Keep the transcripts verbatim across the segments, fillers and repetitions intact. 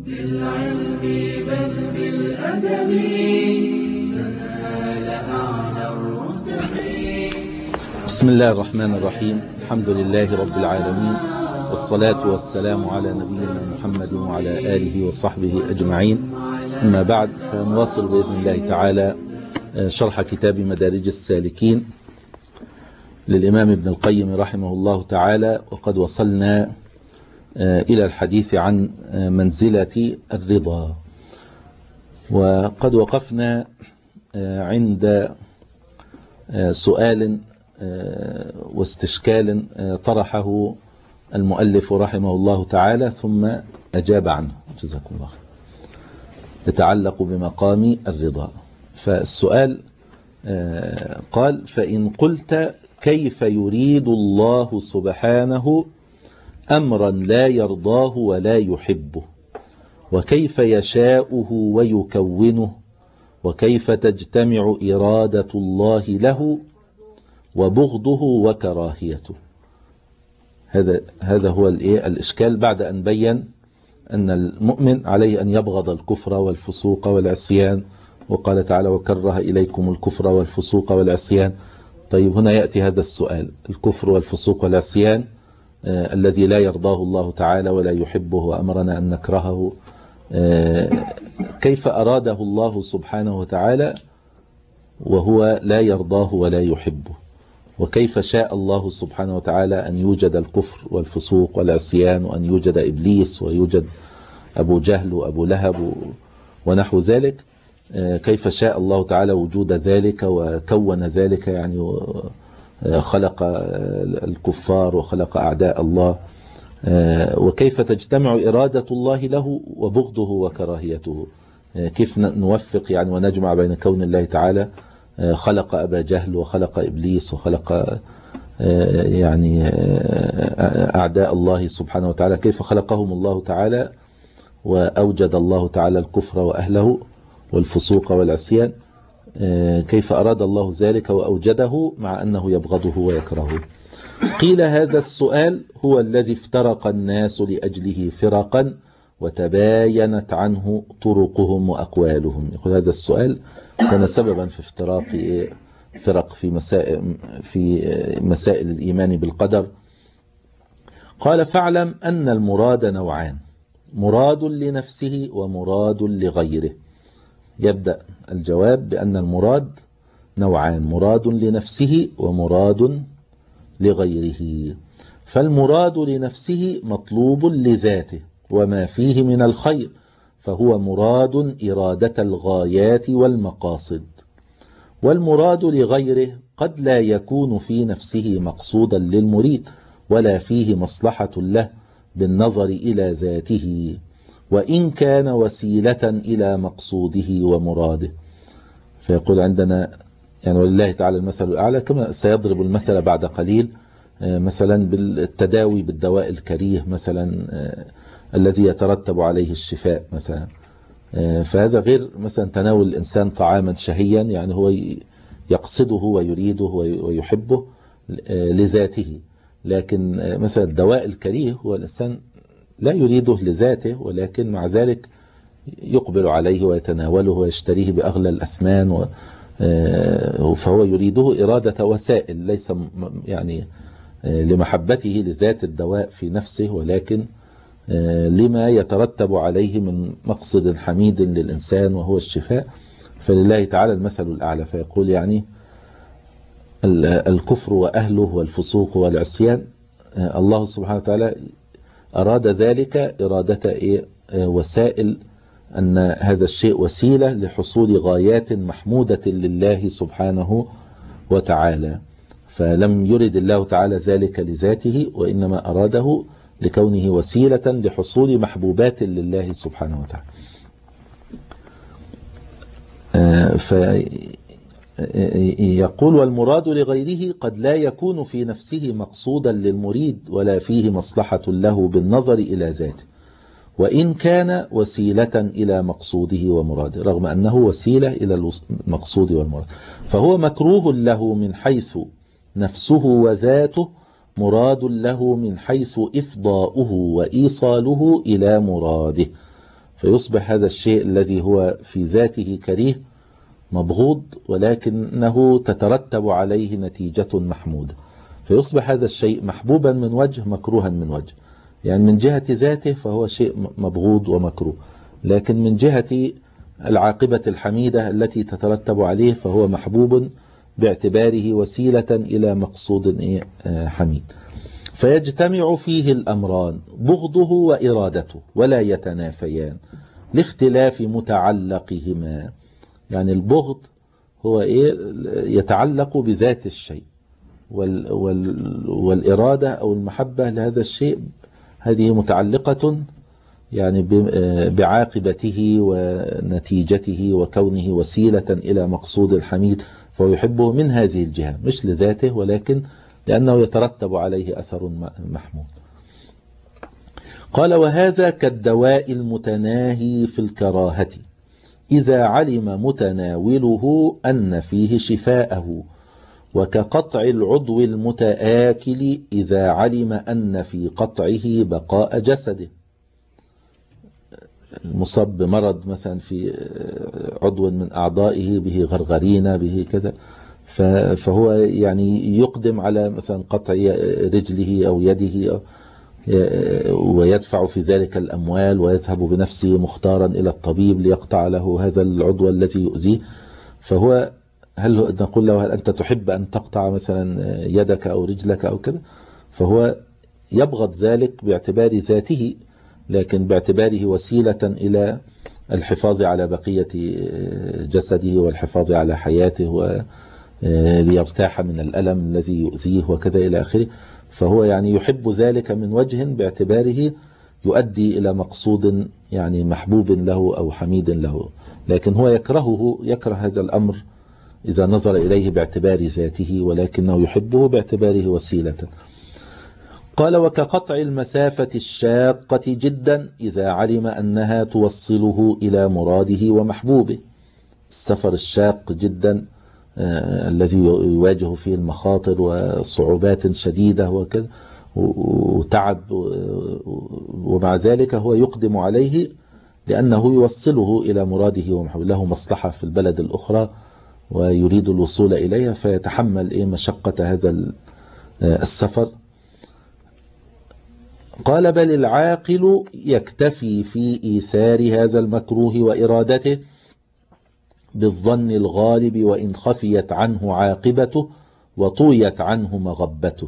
بالعلم بل بالأدب تنال أعلى الرتب. بسم الله الرحمن الرحيم. الحمد لله رب العالمين، والصلاة والسلام على نبينا محمد وعلى آله وصحبه أجمعين. أما بعد، فنواصل بإذن الله تعالى شرح كتاب مدارج السالكين للإمام ابن القيم رحمه الله تعالى، وقد وصلنا إلى الحديث عن منزلة الرضا، وقد وقفنا عند سؤال واستشكال طرحه المؤلف رحمه الله تعالى ثم أجاب عنه، جزاكم الله خير، يتعلق بمقام الرضا. فالسؤال قال: فإن قلت كيف يريد الله سبحانه أمرا لا يرضاه ولا يحبه، وكيف يشاؤه ويكونه، وكيف تجتمع إرادة الله له وبغضه وكراهيته. هذا هذا هو الإشكال، بعد أن بين أن المؤمن عليه أن يبغض الكفر والفسوق والعصيان، وقال تعالى: وكره إليكم الكفر والفسوق والعصيان. طيب، هنا يأتي هذا السؤال: الكفر والفسوق والعصيان آه الذي لا يرضاه الله تعالى ولا يحبه وأمرنا أن نكرهه، آه كيف أراده الله سبحانه وتعالى وهو لا يرضاه ولا يحبه؟ وكيف شاء الله سبحانه وتعالى أن يوجد الكفر والفسوق والعصيان، وأن يوجد إبليس ويوجد أبو جهل وأبو لهب ونحو ذلك؟ كيف شاء الله تعالى وجود ذلك وكون ذلك، يعني خلق الكفار وخلق أعداء الله؟ وكيف تجتمع إرادة الله له وبغضه وكراهيته؟ كيف نوفق يعني ونجمع بين كون الله تعالى خلق أبا جهل وخلق إبليس وخلق يعني أعداء الله سبحانه وتعالى، كيف خلقهم الله تعالى وأوجد الله تعالى الكفر وأهله والفسوق والعصيان؟ كيف أراد الله ذلك وأوجده مع أنه يبغضه ويكرهه؟ قيل: هذا السؤال هو الذي افترق الناس لأجله فرقا وتباينت عنه طرقهم وأقوالهم. يقول: هذا السؤال كان سببا في افتراق فرق في مسائل, في مسائل الإيمان بالقدر. قال: فاعلم أن المراد نوعان: مراد لنفسه ومراد لغيره. يبدأ الجواب بأن المراد نوعان: مراد لنفسه ومراد لغيره. فالمراد لنفسه مطلوب لذاته وما فيه من الخير، فهو مراد إرادة الغايات والمقاصد. والمراد لغيره قد لا يكون في نفسه مقصودا للمريد ولا فيه مصلحة له بالنظر إلى ذاته، وإن كان وسيلة إلى مقصوده ومراده. فيقول عندنا يعني ولله تعالى المثل الأعلى، كما سيضرب المثل بعد قليل مثلا بالتداوي بالدواء الكريه مثلا الذي يترتب عليه الشفاء مثلا. فهذا غير مثلا تناول الإنسان طعاما شهيا، يعني هو يقصده ويريده ويحبه لذاته، لكن مثلا الدواء الكريه هو الإنسان لا يريده لذاته، ولكن مع ذلك يقبل عليه ويتناوله ويشتريه بأغلى الأثمان، فهو يريده إرادة وسائل، ليس يعني لمحبته لذات الدواء في نفسه، ولكن لما يترتب عليه من مقصد حميد للإنسان وهو الشفاء. فلله تعالى المثل الأعلى. فيقول يعني الكفر وأهله والفسوق والعصيان، الله سبحانه وتعالى أراد ذلك إرادة وسائل، أن هذا الشيء وسيلة لحصول غايات محمودة لله سبحانه وتعالى. فلم يرد الله تعالى ذلك لذاته، وإنما أراده لكونه وسيلة لحصول محبوبات لله سبحانه وتعالى. فيقول: والمراد لغيره قد لا يكون في نفسه مقصودا للمريد ولا فيه مصلحة له بالنظر إلى ذاته، وإن كان وسيلة إلى مقصوده ومراده، رغم أنه وسيلة إلى المقصود والمراد. فهو مكروه له من حيث نفسه وذاته، مراد له من حيث إفضاؤه وإيصاله إلى مراده. فيصبح هذا الشيء الذي هو في ذاته كريه مبغوض، ولكنه تترتب عليه نتيجة محمودة، فيصبح هذا الشيء محبوبا من وجه مكروها من وجه. يعني من جهة ذاته فهو شيء مبغوض ومكروه، لكن من جهة العاقبة الحميدة التي تترتب عليه فهو محبوب باعتباره وسيلة إلى مقصود حميد. فيجتمع فيه الأمران بغضه وإرادته ولا يتنافيان لاختلاف متعلقهما. يعني البغض هو إيه؟ يتعلق بذات الشيء، وال وال والإرادة أو المحبة لهذا الشيء هذه متعلقة يعني بعاقبته ونتيجته وكونه وسيلة إلى مقصود الحميد، فهو يحبه من هذه الجهة مش لذاته، ولكن لأنه يترتب عليه أثر محمود. قال: وهذا كالدواء المتناهي في الكراهة إذا علم متناوله أن فيه شفاءه، وكقطع العضو المتآكل إذا علم أن في قطعه بقاء جسده. المصاب بمرض مثلا في عضو من أعضائه به غرغرينة به كذا، فهو يعني يقدم على مثلا قطع رجله أو يده ويدفع في ذلك الأموال ويذهب بنفسه مختارا إلى الطبيب ليقطع له هذا العضو الذي يؤذيه. فهو هل نقول له: هل أنت تحب أن تقطع مثلا يدك أو رجلك أو كذا؟ فهو يبغض ذلك باعتبار ذاته، لكن باعتباره وسيلة إلى الحفاظ على بقية جسده والحفاظ على حياته وليرتاح من الألم الذي يؤذيه وكذا إلى آخره. فهو يعني يحب ذلك من وجه باعتباره يؤدي إلى مقصود يعني محبوب له أو حميد له، لكن هو يكرهه يكره هذا الأمر إذا نظر إليه باعتبار ذاته، ولكنه يحبه باعتباره وسيلة. قال: وكقطع المسافة الشاقة جدا إذا علم أنها توصله إلى مراده ومحبوبه. السفر الشاق جدا آه الذي يواجه فيه المخاطر وصعوبات شديدة وكذا وتعب، ومع ذلك هو يقدم عليه لأنه يوصله إلى مراده ومحبوبه، له مصلحة في البلد الأخرى ويريد الوصول إليها فيتحمل إيه مشقة هذا السفر. قال: بل العاقل يكتفي في إيثار هذا المكروه وإرادته بالظن الغالب وإن خفيت عنه عاقبته وطويت عنه مغبته.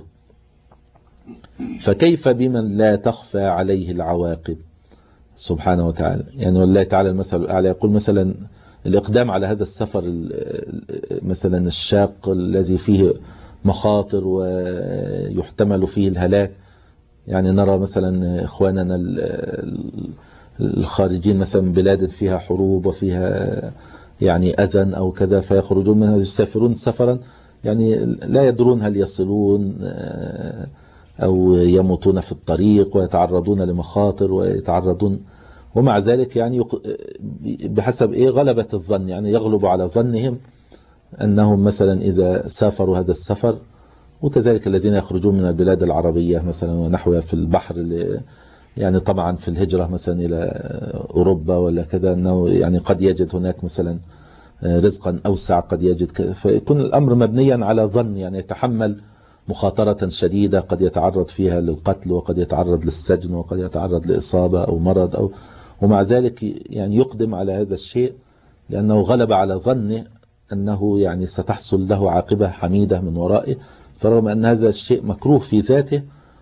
فكيف بمن لا تخفى عليه العواقب سبحانه وتعالى؟ يعني والله تعالى المثل الأعلى يقول مثلا الإقدام على هذا السفر مثلا الشاق الذي فيه مخاطر ويحتمل فيه الهلاك. يعني نرى مثلا إخواننا الخارجين مثلا من بلاد فيها حروب وفيها يعني أذى أو كذا، فيخرجون منها يسافرون سفرا يعني لا يدرون هل يصلون أو يموتون في الطريق ويتعرضون لمخاطر ويتعرضون، ومع ذلك يعني بحسب إيه غلبة الظن، يعني يغلب على ظنهم أنهم مثلا إذا سافروا هذا السفر، وكذلك الذين يخرجون من البلاد العربية مثلا ونحوها في البحر، يعني طبعا في الهجرة مثلا إلى أوروبا ولا كذا، أنه يعني قد يجد هناك مثلا رزقا أوسع، قد يجد كذا، فيكون الأمر مبنيا على ظن، يعني يتحمل مخاطرة شديدة قد يتعرض فيها للقتل وقد يتعرض للسجن وقد يتعرض لإصابة أو مرض أو، ومع ذلك يعني يقدم على هذا الشيء لأنه غلب على ظنه أنه يعني ستحصل له عاقبة حميدة من ورائه، فرغم أن هذا الشيء مكروه في ذاته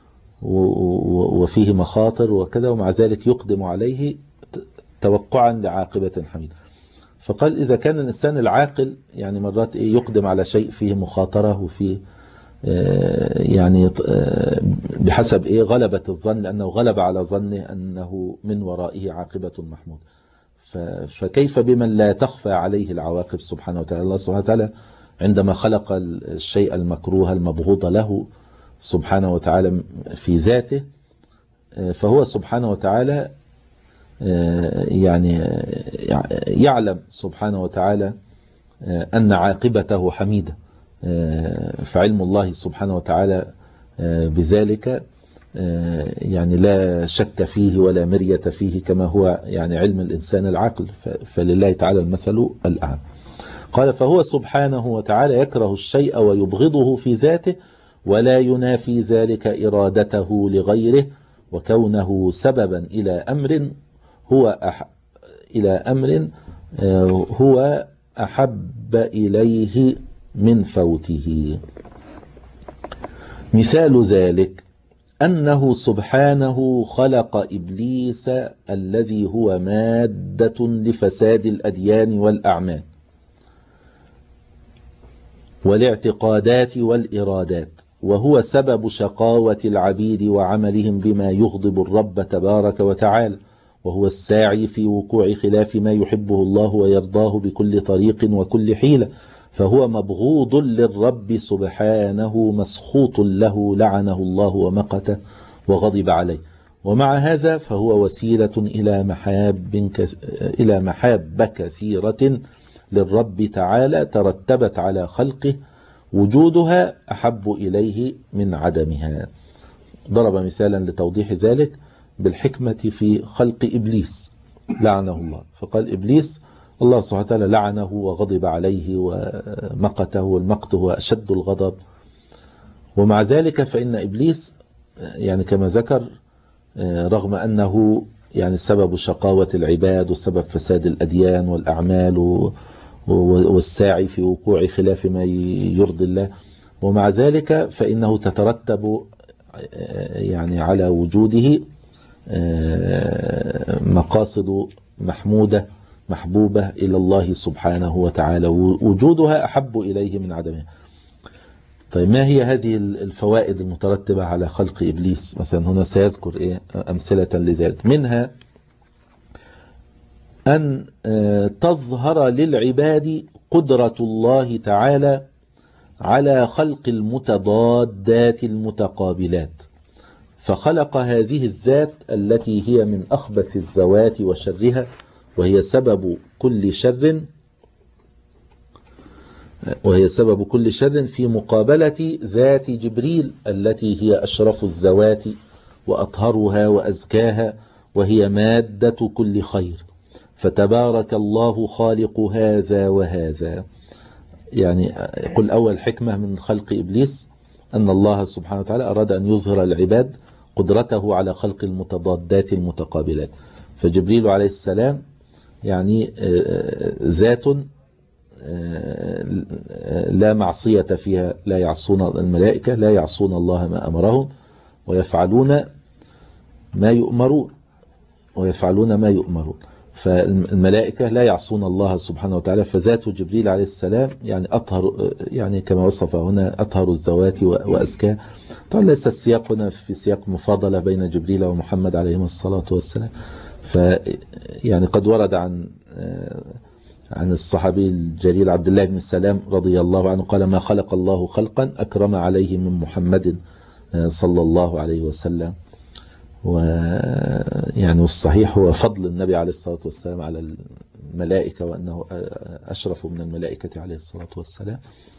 وفيه مخاطر وكذا، ومع ذلك يقدم عليه توقعا لعاقبة حميدة. فقال: إذا كان الإنسان العاقل يعني مرات يقدم على شيء فيه مخاطرة وفيه يعني بحسب إيه غلبة الظن، لأنه غلب على ظنه أنه من ورائه عاقبة محمود. فكيف بمن لا تخفى عليه العواقب سبحانه وتعالى؟ الله سبحانه وتعالى عندما خلق الشيء المكروه المبغوض له سبحانه وتعالى في ذاته، فهو سبحانه وتعالى يعني يعلم سبحانه وتعالى أن عاقبته حميدة، فعلم الله سبحانه وتعالى بذلك يعني لا شك فيه ولا مرية فيه كما هو يعني علم الإنسان العقل، فلله تعالى المثل الأعلى. قال فهو سبحانه وتعالى يكره الشيء ويبغضه في ذاته ولا ينافي ذلك إرادته لغيره، وكونه سببا إلى أمر هو أح إلى أمر هو أحب إليه من فوته. مثال ذلك أنه سبحانه خلق إبليس الذي هو مادة لفساد الأديان والأعمال والاعتقادات والإرادات، وهو سبب شقاوة العبيد وعملهم بما يغضب الرب تبارك وتعالى، وهو الساعي في وقوع خلاف ما يحبه الله ويرضاه بكل طريق وكل حيلة، فهو مبغوض للرب سبحانه مسخوط له لعنه الله ومقته وغضب عليه. ومع هذا فهو وسيلة إلى محاب إلى محاب كثيرة للرب تعالى ترتبت على خلقه وجودها أحب إليه من عدمها. ضرب مثالا لتوضيح ذلك بالحكمة في خلق إبليس لعنه الله، فقال إبليس الله سبحانه وتعالى لعنه وغضب عليه ومقته، والمقت هو أشد الغضب. ومع ذلك فإن إبليس يعني كما ذكر رغم أنه يعني سبب شقاوة العباد وسبب فساد الأديان والأعمال والساعي في وقوع خلاف ما يرضي الله، ومع ذلك فإنه تترتب يعني على وجوده مقاصد محمودة محبوبة إلى الله سبحانه وتعالى، وجودها أحب إليه من عدمها. طيب ما هي هذه الفوائد المترتبة على خلق إبليس؟ مثلا هنا سيذكر إيه أمثلة لذلك، منها أن تظهر للعباد قدرة الله تعالى على خلق المتضادات المتقابلات، فخلق هذه الذات التي هي من أخبث الذوات وشرها، وهي سبب كل شر وهي سبب كل شر في مقابلة ذات جبريل التي هي أشرف الذوات وأطهرها وأزكاها، وهي مادة كل خير. فتبارك الله خالق هذا وهذا. يعني قل أول حكمة من خلق إبليس أن الله سبحانه وتعالى أراد أن يظهر العباد قدرته على خلق المتضادات المتقابلات. فجبريل عليه السلام يعني ذات لا معصية فيها، لا يعصون الملائكة لا يعصون الله ما أمرهم ويفعلون ما يؤمرون ويفعلون ما يؤمرون فالملائكة لا يعصون الله سبحانه وتعالى. فذات جبريل عليه السلام يعني أطهر، يعني كما وصف هنا أطهر الذوات وأزكاه. طبعا ليس السياق هنا في سياق مفاضلة بين جبريل ومحمد عليهما الصلاة والسلام. فيعني قد ورد عن عن الصحابي الجليل عبد الله بن سلام رضي الله عنه قال: ما خلق الله خلقا أكرم عليه من محمد صلى الله عليه وسلم. ويعني والصحيح هو فضل النبي عليه الصلاة والسلام على الملائكة، وأنه أشرف من الملائكة عليه الصلاة والسلام.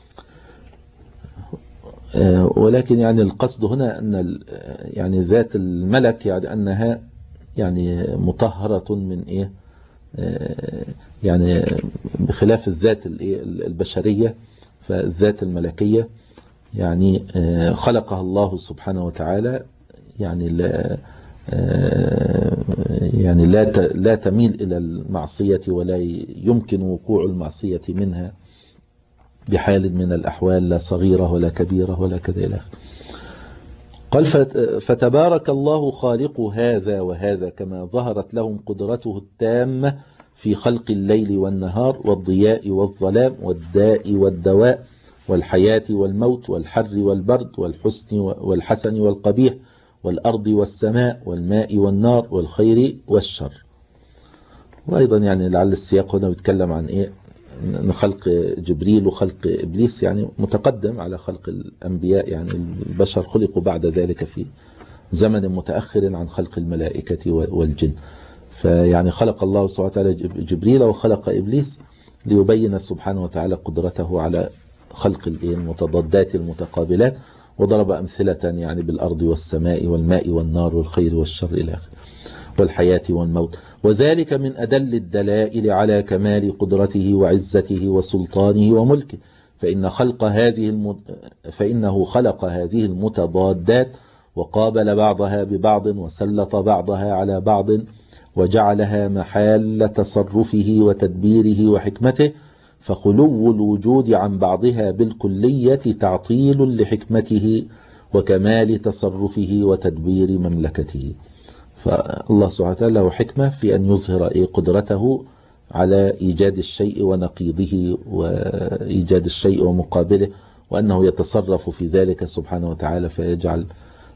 ولكن يعني القصد هنا أن يعني ذات الملك يعني أنها يعني مطهرة من إيه، يعني بخلاف الذات البشرية. فالذات الملكية يعني خلقها الله سبحانه وتعالى يعني لا يعني لا لا تميل إلى المعصية، ولا يمكن وقوع المعصية منها بحال من الأحوال، لا صغيرة ولا كبيرة ولا كذا إلى آخره. قال: فتبارك الله خالق هذا وهذا، كما ظهرت لهم قدرته التامة في خلق الليل والنهار والضياء والظلام والداء والدواء والحياة والموت والحر والبرد والحسن والحسن والقبيح والأرض والسماء والماء والنار والخير والشر. وأيضا يعني لعل السياق هنا بيتكلم عن إيه، خلق جبريل وخلق إبليس يعني متقدم على خلق الأنبياء. يعني البشر خلقوا بعد ذلك في زمن متأخر عن خلق الملائكة والجن. فيعني خلق الله سبحانه وتعالى جبريل وخلق إبليس ليبين سبحانه وتعالى قدرته على خلق المتضادات المتقابلات، وضرب أمثلة يعني بالأرض والسماء والماء والنار والخير والشر إلى آخره، والحياة والموت. وذلك من أدل الدلائل على كمال قدرته وعزته وسلطانه وملكه، فإن خلق هذه الم... فإنه خلق هذه المتضادات وقابل بعضها ببعض وسلط بعضها على بعض وجعلها محال تصرفه وتدبيره وحكمته، فخلو الوجود عن بعضها بالكلية تعطيل لحكمته وكمال تصرفه وتدبير مملكته. فالله سبحانه وتعالى له حكمة في أن يظهر قدرته على إيجاد الشيء ونقيضه وإيجاد الشيء ومقابله، وأنه يتصرف في ذلك سبحانه وتعالى، فيجعل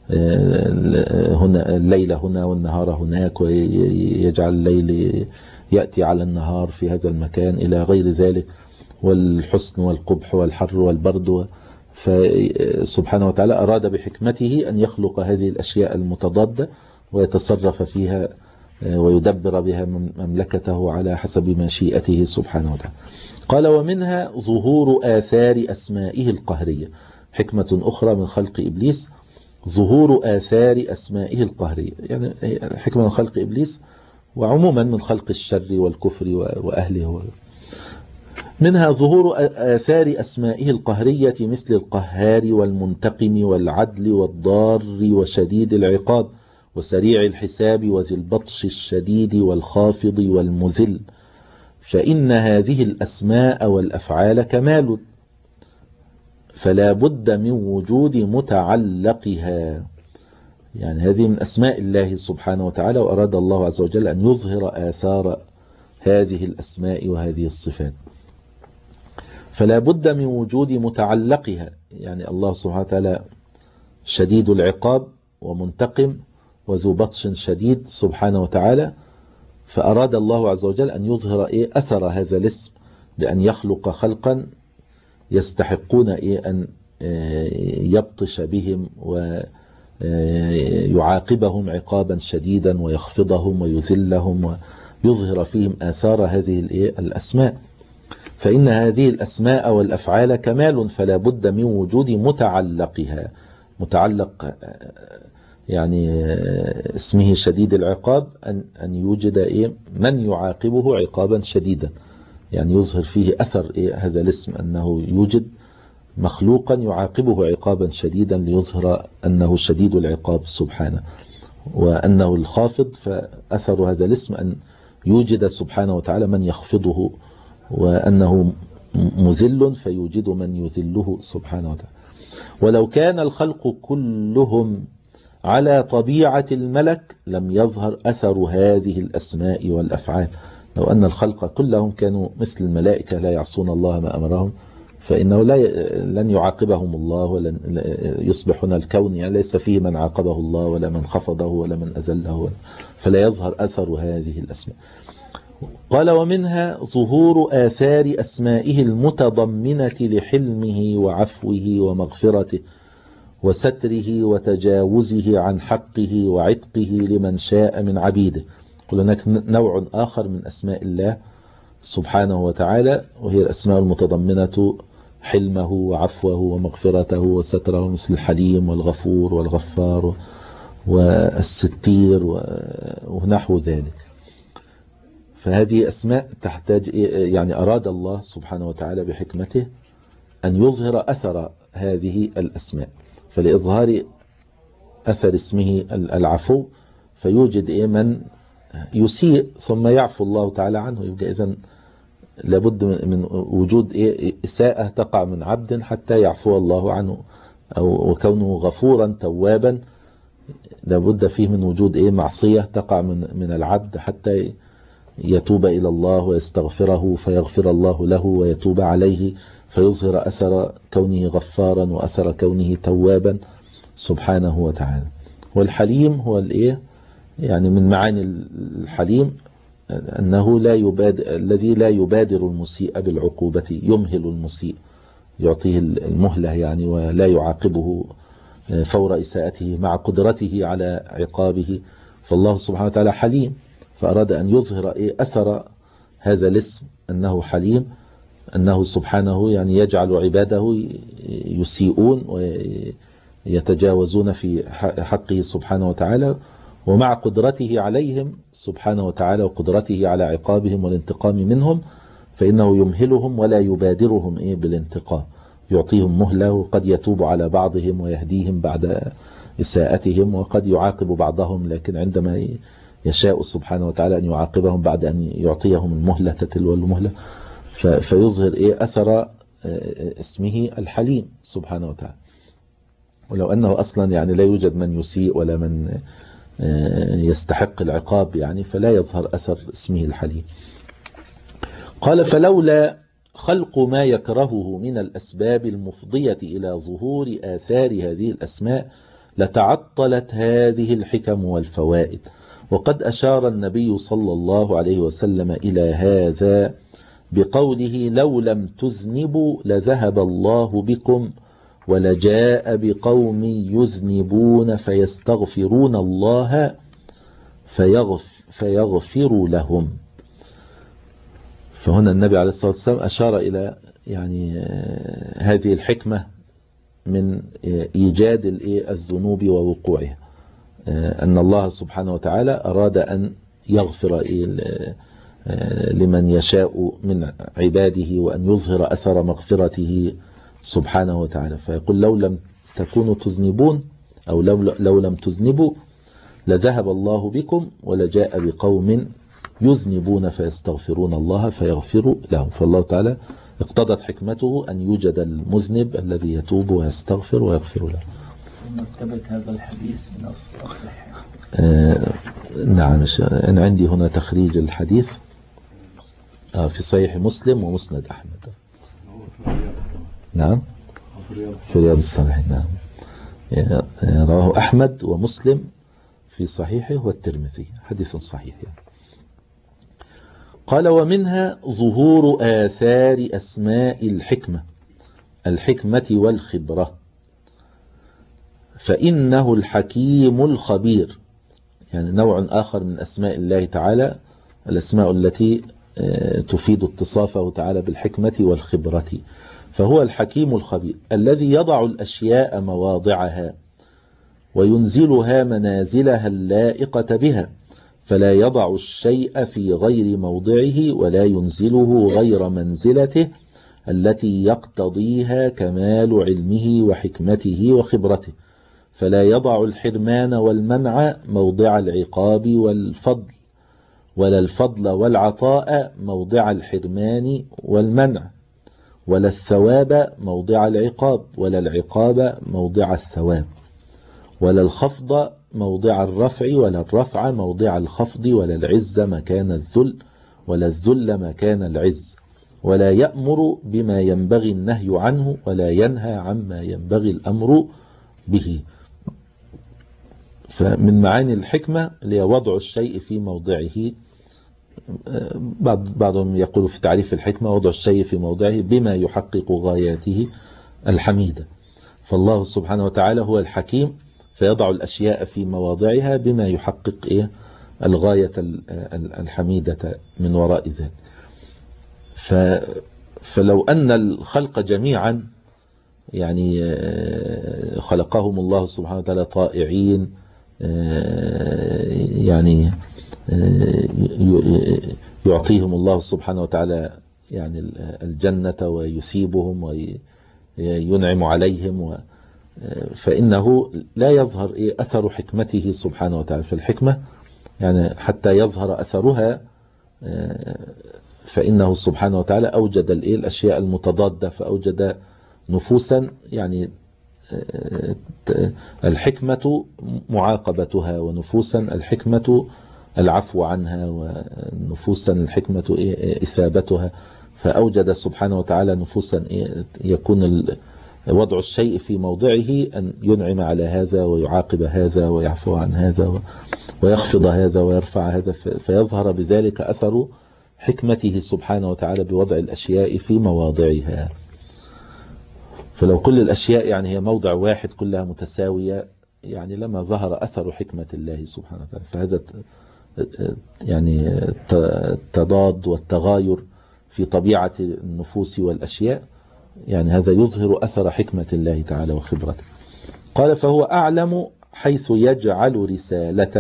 هنا الليل هنا والنهار هناك، ويجعل الليل يأتي على النهار في هذا المكان إلى غير ذلك، والحسن والقبح والحر والبرد. فسبحانه وتعالى أراد بحكمته أن يخلق هذه الأشياء المتضادة ويتصرف فيها ويدبر بها مملكته على حسب مشيئته سبحانه وتعالى. قال: ومنها ظهور آثار أسمائه القهرية. حكمة أخرى من خلق إبليس ظهور آثار أسمائه القهرية، يعني حكمة من خلق إبليس وعموما من خلق الشر والكفر وأهله. منها ظهور آثار أسمائه القهرية مثل القهار والمنتقم والعدل والضار وشديد العقاب وسريع الحساب وذي البطش الشديد والخافض والمذل، فإن هذه الأسماء والأفعال كمال، فلا بد من وجود متعلقها. يعني هذه من أسماء الله سبحانه وتعالى، وأراد الله عز وجل أن يظهر آثار هذه الأسماء وهذه الصفات، فلا بد من وجود متعلقها. يعني الله سبحانه وتعالى شديد العقاب ومنتقم وذو بطش شديد سبحانه وتعالى، فأراد الله عز وجل أن يظهر إيه أثر هذا الاسم، بأن يخلق خلقا يستحقون إيه أن يبطش بهم ويعاقبهم عقابا شديدا ويخفضهم ويذلهم ويظهر فيهم آثار هذه الأسماء. فإن هذه الأسماء والأفعال كمال، فلا بد من وجود متعلقها. متعلق يعني اسمه شديد العقاب أن أن يوجد إيه من يعاقبه عقابا شديدا، يعني يظهر فيه أثر إيه هذا الاسم، أنه يوجد مخلوقا يعاقبه عقابا شديدا ليظهر أنه شديد العقاب سبحانه. وأنه الخافض، فأثر هذا الاسم أن يوجد سبحانه وتعالى من يخفضه، وأنه مذل فيوجد من يذله سبحانه وتعالى. ولو كان الخلق كلهم على طبيعة الملك لم يظهر أثر هذه الأسماء والأفعال. لو أن الخلق كلهم كانوا مثل الملائكة لا يعصون الله ما أمرهم، فإنه لا لن يعاقبهم الله، ولن يصبح هنا الكون يعني ليس فيه من عاقبه الله ولا من خفضه ولا من أذله، فلا يظهر أثر هذه الأسماء. قال: ومنها ظهور آثار أسمائه المتضمنة لحلمه وعفوه ومغفرته وستره وتجاوزه عن حقه وعتقه لمن شاء من عبيده. قل هناك نوع آخر من أسماء الله سبحانه وتعالى، وهي الأسماء المتضمنة حلمه وعفوه ومغفرته وستره، مثل الحليم والغفور والغفار والستير ونحو ذلك. فهذه أسماء تحتاج، يعني أراد الله سبحانه وتعالى بحكمته أن يظهر أثر هذه الأسماء، فلإظهار أثر اسمه العفو فيوجد من يسيء ثم يعفو الله تعالى عنه. يبقى إذن لابد من وجود إساءة تقع من عبد حتى يعفو الله عنه، أو وكونه غفورا توابا لابد فيه من وجود معصية تقع من من العبد حتى يتوب إلى الله ويستغفره فيغفر الله له ويتوب عليه، فيظهر أثر كونه غفارا وأثر كونه توابا سبحانه وتعالى. والحليم هو الإيه يعني من معاني الحليم أنه لا يبادر، الذي لا يبادر المسيء بالعقوبة، يمهل المسيء، يعطيه المهلة يعني، ولا يعاقبه فور إساءته مع قدرته على عقابه. فالله سبحانه وتعالى حليم، فأراد أن يظهر أثر هذا الاسم أنه حليم، أنه سبحانه يعني يجعل عباده يسيئون يتجاوزون في حقه سبحانه وتعالى، ومع قدرته عليهم سبحانه وتعالى وقدرته على عقابهم والانتقام منهم، فإنه يمهلهم ولا يبادرهم إيه بالانتقام، يعطيهم مهلة، وقد يتوب على بعضهم ويهديهم بعد إساءتهم، وقد يعاقب بعضهم، لكن عندما يشاء سبحانه وتعالى أن يعاقبهم بعد أن يعطيهم المهلة تتلو المهلة، فيظهر إيه أثر اسمه الحليم سبحانه وتعالى. ولو أنه أصلا يعني لا يوجد من يسيء ولا من يستحق العقاب يعني، فلا يظهر أثر اسمه الحليم. قال فلولا خلق ما يكرهه من الأسباب المفضية إلى ظهور آثار هذه الأسماء لتعطلت هذه الحكم والفوائد. وقد أشار النبي صلى الله عليه وسلم إلى هذا بقوله لو لم تذنبوا لذهب الله بكم ولجاء بقوم يذنبون فيستغفرون الله فيغف فيغفر لهم. فهنا النبي عليه الصلاة والسلام أشار إلى يعني هذه الحكمة من إيجاد الذنوب ووقوعها، أن الله سبحانه وتعالى أراد أن يغفر لمن يشاء من عباده وأن يظهر أثر مغفرته سبحانه وتعالى. فيقول لو لم تكونوا تذنبون أو لو, لو لم تذنبوا لذهب الله بكم ولجاء بقوم يذنبون فيستغفرون الله فيغفر لهم. فالله تعالى اقتضت حكمته أن يوجد المذنب الذي يتوب ويستغفر ويغفر له. مكتبة هذا الحديث من أصح. آه نعم، أنا عندي هنا تخريج الحديث آه في صحيح مسلم ومسند أحمد. نعم في رياض الصالحين. نعم رواه أحمد ومسلم في صحيحه والترمذي، حديث صحيح يعني. قال ومنها ظهور آثار أسماء الحكمة الحكمة والخبرة، فإنه الحكيم الخبير، يعني نوع آخر من أسماء الله تعالى، الأسماء التي تفيد اتصافه تعالى بالحكمة والخبرة. فهو الحكيم الخبير الذي يضع الأشياء مواضعها وينزلها منازلها اللائقة بها، فلا يضع الشيء في غير موضعه ولا ينزله غير منزلته التي يقتضيها كمال علمه وحكمته وخبرته، فلا يضع الحرمان والمنع موضع العقاب والفضل، ولا الفضل والعطاء موضع الحرمان والمنع، ولا الثواب موضع العقاب، ولا العقاب موضع الثواب، ولا الخفض موضع الرفع، ولا الرفع موضع الخفض، ولا العز مكان الذل، ولا الذل مكان العز، ولا يأمر بما ينبغي النهي عنه، ولا ينهى عما ينبغي الأمر به. فمن معاني الحكمة اللي وضع الشيء في موضعه. بعض بعضهم يقول في تعريف الحكمة وضع الشيء في موضعه بما يحقق غاياته الحميدة. فالله سبحانه وتعالى هو الحكيم، فيضع الأشياء في مواضعها بما يحقق إيه الغاية الحميدة من وراء ذلك. فلو أن الخلق جميعا يعني خلقهم الله سبحانه وتعالى طائعين، يعني يعطيهم الله سبحانه وتعالى يعني الجنة ويثيبهم وينعم عليهم، فإنه لا يظهر إيه أثر حكمته سبحانه وتعالى. في الحكمة يعني حتى يظهر أثرها فإنه سبحانه وتعالى أوجد الإيه الأشياء المتضادة، فأوجد نفوسا يعني الحكمة معاقبتها، ونفوسا الحكمة العفو عنها، ونفوسا الحكمة إيه إثابتها. فأوجد سبحانه وتعالى نفوسا إيه يكون وضع الشيء في موضعه أن ينعم على هذا ويعاقب هذا ويعفو عن هذا ويخفض هذا ويرفع هذا، فيظهر بذلك أثر حكمته سبحانه وتعالى بوضع الأشياء في مواضعها. فلو كل الأشياء يعني هي موضع واحد كلها متساوية يعني لما ظهر أثر حكمة الله سبحانه وتعالى. فهذا يعني التضاد والتغاير في طبيعة النفوس والأشياء، يعني هذا يظهر أثر حكمة الله تعالى وخبرته. قال فهو أعلم حيث يجعل رسالته.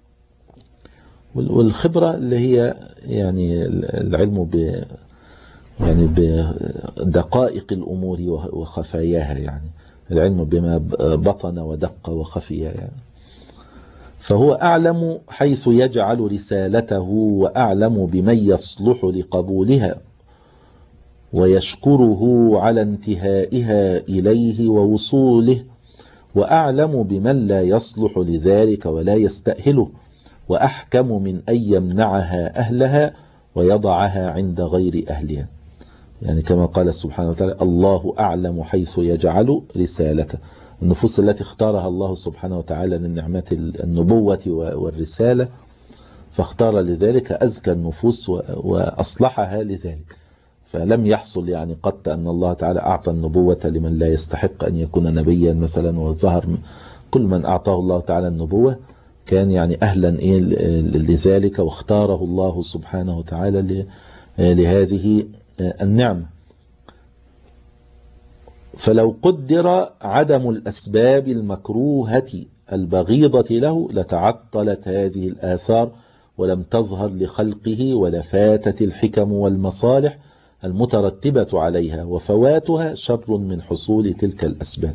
والخبرة اللي هي يعني العلم ب يعني بدقائق الأمور وخفاياها، يعني العلم بما بطن ودق وخفي يعني. فهو أعلم حيث يجعل رسالته، وأعلم بمن يصلح لقبولها، ويشكره على انتهائها إليه ووصوله، وأعلم بمن لا يصلح لذلك ولا يستأهله، وأحكم من أن يمنعها أهلها ويضعها عند غير أهلها. يعني كما قال سبحانه وتعالى: الله أعلم حيث يجعل رسالته. النفوس التي اختارها الله سبحانه وتعالى للنعمات النبوة والرسالة، فاختار لذلك أزكى النفوس وأصلحها لذلك. فلم يحصل يعني قط أن الله تعالى أعطى النبوة لمن لا يستحق أن يكون نبيا مثلا، وظهر كل من أعطاه الله تعالى النبوة كان يعني أهلا إيه لذلك، واختاره الله سبحانه وتعالى لهذه النعمة. فلو قدر عدم الأسباب المكروهة البغيضة له لتعطلت هذه الآثار ولم تظهر لخلقه، ولفاتت الحكم والمصالح المترتبة عليها، وفواتها شر من حصول تلك الأسباب.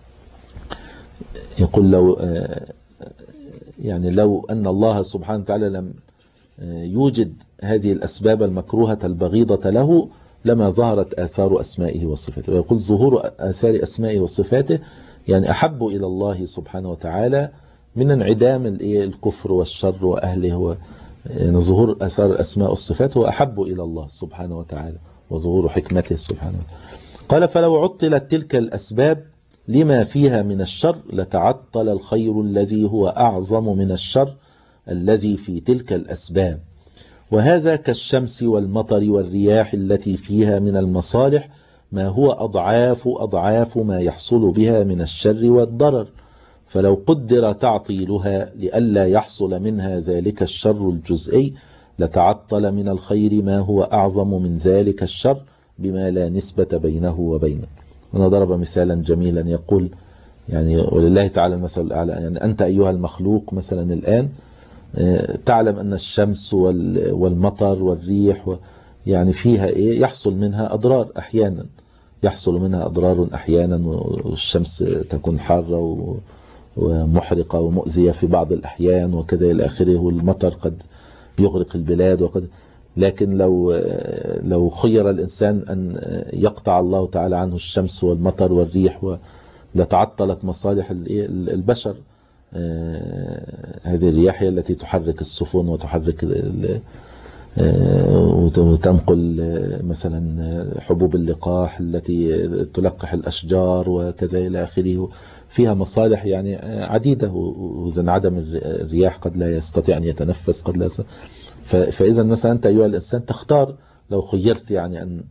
يقول لو يعني لو أن الله سبحانه وتعالى لم يوجد هذه الأسباب المكروهة البغيضة له لما ظهرت آثار أسمائه وصفاته. ويقول ظهور آثار أسمائه وصفاته يعني أحب إلى الله سبحانه وتعالى من انعدام الكفر والشر وأهله. يعني ظهور آثار الأسماء والصفات هو أحب إلى الله سبحانه وتعالى، وظهور حكمته سبحانه وتعالى. قال فلو عطلت تلك الأسباب لما فيها من الشر لتعطل الخير الذي هو أعظم من الشر الذي في تلك الأسباب. وهذا كالشمس والمطر والرياح التي فيها من المصالح ما هو أضعاف أضعاف ما يحصل بها من الشر والضرر. فلو قدر تعطيلها لئلا يحصل منها ذلك الشر الجزئي لتعطل من الخير ما هو أعظم من ذلك الشر بما لا نسبة بينه وبينه. أنا ضرب مثالا جميلا يقول يعني ولله تعالى المثل الأعلى، يعني أنت أيها المخلوق مثلا الآن تعلم أن الشمس والمطر والريح يعني فيها إيه يحصل منها أضرار أحيانا، يحصل منها أضرار أحيانا، والشمس تكون حارة ومحرقة ومؤذية في بعض الأحيان وكذا إلى آخره، والمطر قد يغرق البلاد وقد. لكن لو لو خير الإنسان أن يقطع الله تعالى عنه الشمس والمطر والريح لتعطلت مصالح البشر. هذه الرياح هي التي تحرك السفن وتحرك وتنقل مثلا حبوب اللقاح التي تلقح الأشجار وكذا إلى آخره، فيها مصالح يعني عديدة. وإذا انعدم الرياح قد لا يستطيع أن يتنفس، قد لا. فإذا مثلا أنت أيها الإنسان تختار لو خيرت يعني أن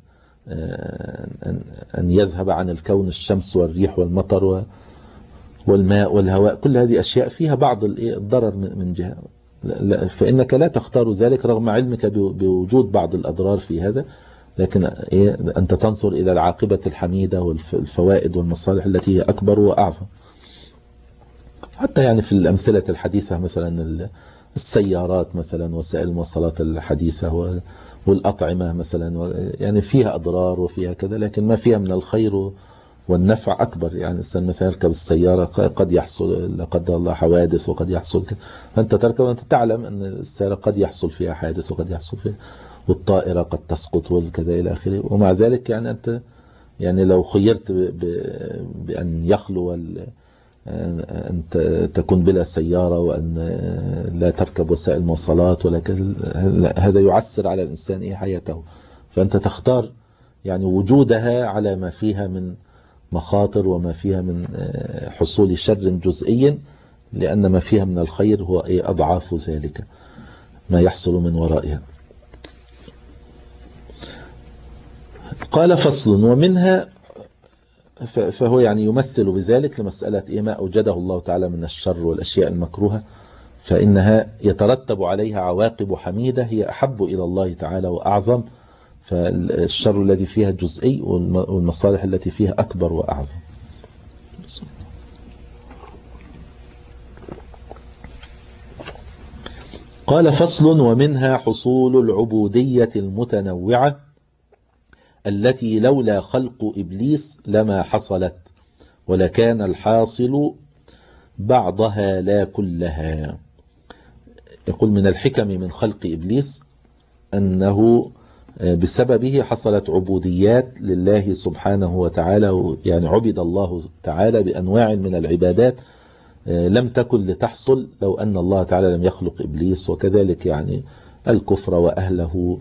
أن يذهب عن الكون الشمس والريح والمطر والماء والهواء، كل هذه أشياء فيها بعض الضرر من جهة، فإنك لا تختار ذلك رغم علمك بوجود بعض الأضرار في هذا، لكن أنت تنظر إلى العاقبة الحميدة والفوائد والمصالح التي هي أكبر وأعظم. حتى يعني في الأمثلة الحديثة مثلا السيارات مثلا، وسائل المواصلات الحديثة والأطعمة مثلا، يعني فيها أضرار وفيها كذا، لكن ما فيها من الخير والنفع أكبر. يعني الإنسان مثلا يركب السيارة قد يحصل لا قدر الله حوادث وقد يحصل كذا، فأنت تركب وأنت تعلم أن السيارة قد يحصل فيها حادث وقد يحصل فيها، والطائرة قد تسقط وكذا إلى آخره. ومع ذلك يعني أنت يعني لو خيرت بأن يخلو أن تكون بلا سيارة وأن لا تركب وسائل مواصلات ولا كذا، هذا يعسر على الإنسان إيه حياته. فأنت تختار يعني وجودها على ما فيها من مخاطر وما فيها من حصول شر جزئي، لأن ما فيها من الخير هو إيه أضعاف ذلك ما يحصل من ورائها. قال فصل ومنها، فهو يعني يمثل بذلك لمسألة إيه ما أوجده الله تعالى من الشر والأشياء المكروهة، فإنها يترتب عليها عواقب حميدة هي أحب إلى الله تعالى وأعظم، فالشر الذي فيها جزئي والمصالح التي فيها أكبر وأعظم. قال فصل: ومنها حصول العبودية المتنوعة التي لولا خلق إبليس لما حصلت، ولكان الحاصل بعضها لا كلها. يقول: من الحكم من خلق إبليس أنه بسببه حصلت عبوديات لله سبحانه وتعالى، يعني عبد الله تعالى بأنواع من العبادات لم تكن لتحصل لو أن الله تعالى لم يخلق إبليس، وكذلك يعني الكفر وأهله.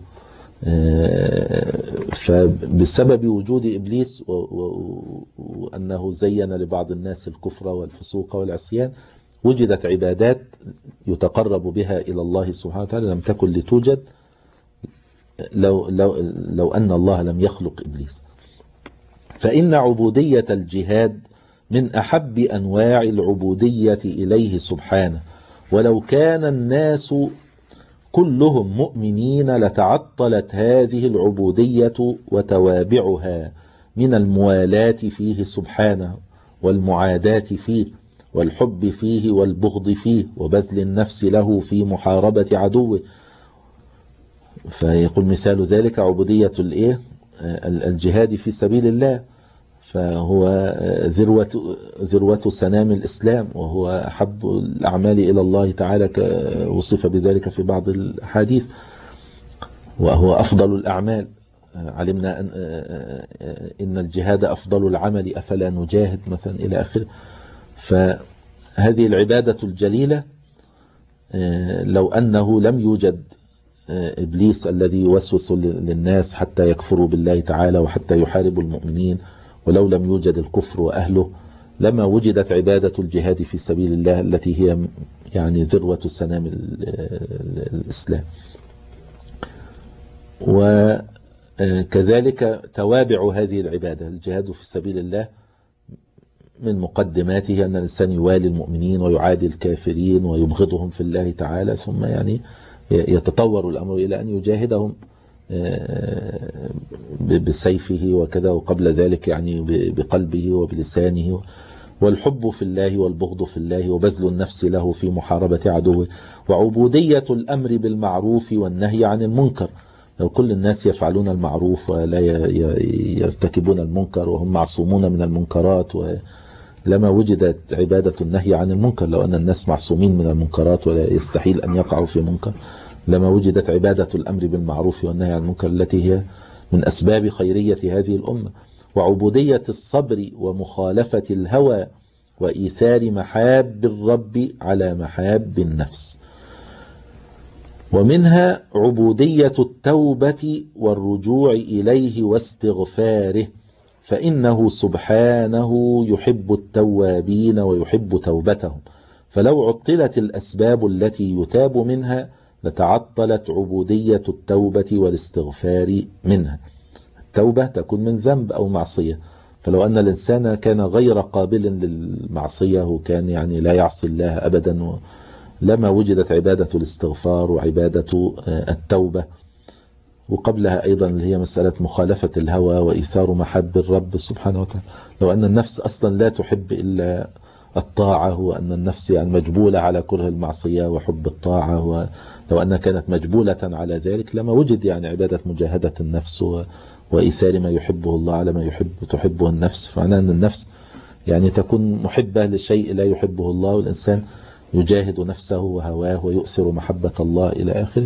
فبسبب وجود إبليس وأنه زين لبعض الناس الكفر والفسوق والعصيان وجدت عبادات يتقرب بها إلى الله سبحانه وتعالى لم تكن لتوجد لو, لو, لو أن الله لم يخلق إبليس. فإن عبودية الجهاد من أحب أنواع العبودية إليه سبحانه، ولو كان الناس كلهم مؤمنين لتعطلت هذه العبودية وتوابعها من الموالاة فيه سبحانه، والمعاداة فيه، والحب فيه، والبغض فيه، وبذل النفس له في محاربة عدوه. فيقول مثال ذلك عبودية الجهاد في سبيل الله، فهو ذروة, ذروة سنام الإسلام، وهو أحب الأعمال إلى الله تعالى، وصف بذلك في بعض الحديث، وهو أفضل الأعمال. علمنا أن, إن الجهاد أفضل العمل أفلا نجاهد مثلا إلى آخره. فهذه العبادة الجليلة لو أنه لم يوجد إبليس الذي يوسوس للناس حتى يكفروا بالله تعالى وحتى يحاربوا المؤمنين، ولو لم يوجد الكفر وأهله لما وجدت عبادة الجهاد في سبيل الله التي هي يعني ذروة سنام الإسلام. وكذلك توابع هذه العبادة، الجهاد في سبيل الله من مقدماته أن الإنسان يوالي المؤمنين ويعادي الكافرين ويبغضهم في الله تعالى، ثم يعني يتطور الأمر إلى أن يجاهدهم بسيفه وكذا، وقبل ذلك يعني بقلبه وبلسانه، والحب في الله والبغض في الله، وبذل النفس له في محاربة عدوه، وعبودية الأمر بالمعروف والنهي عن المنكر. لو كل الناس يفعلون المعروف ولا يرتكبون المنكر وهم معصومون من المنكرات، لما وجدت عبادة النهي عن المنكر. لو أن الناس معصومين من المنكرات ولا يستحيل أن يقعوا في منكر، لما وجدت عبادة الأمر بالمعروف والنهي عن المنكر التي هي من أسباب خيرية هذه الأمة. وعبودية الصبر ومخالفة الهوى وإيثار محاب الرب على محاب النفس. ومنها عبودية التوبة والرجوع إليه واستغفاره، فإنه سبحانه يحب التوابين ويحب توبتهم، فلو عطلت الأسباب التي يتاب منها لتعطلت عبودية التوبة والاستغفار منها. التوبة تكون من ذنب أو معصية، فلو أن الإنسان كان غير قابل للمعصية وكان يعني لا يعصي الله أبدا، لما وجدت عبادة الاستغفار وعبادة التوبة. وقبلها أيضا اللي هي مسألة مخالفة الهوى وإيثار محب الرب سبحانه وتعالى. لو أن النفس أصلا لا تحب إلا الطاعة، وأن النفس يعني مجبولة على كره المعصية وحب الطاعة، ولو أنها كانت مجبولة على ذلك لما وجد يعني عبادة مجاهدة النفس وإيثار ما يحبه الله على ما يحب تحبه النفس. فمعناه أن النفس يعني تكون محبة لشيء لا يحبه الله، والإنسان يجاهد نفسه وهواه ويؤثر محبة الله إلى آخره.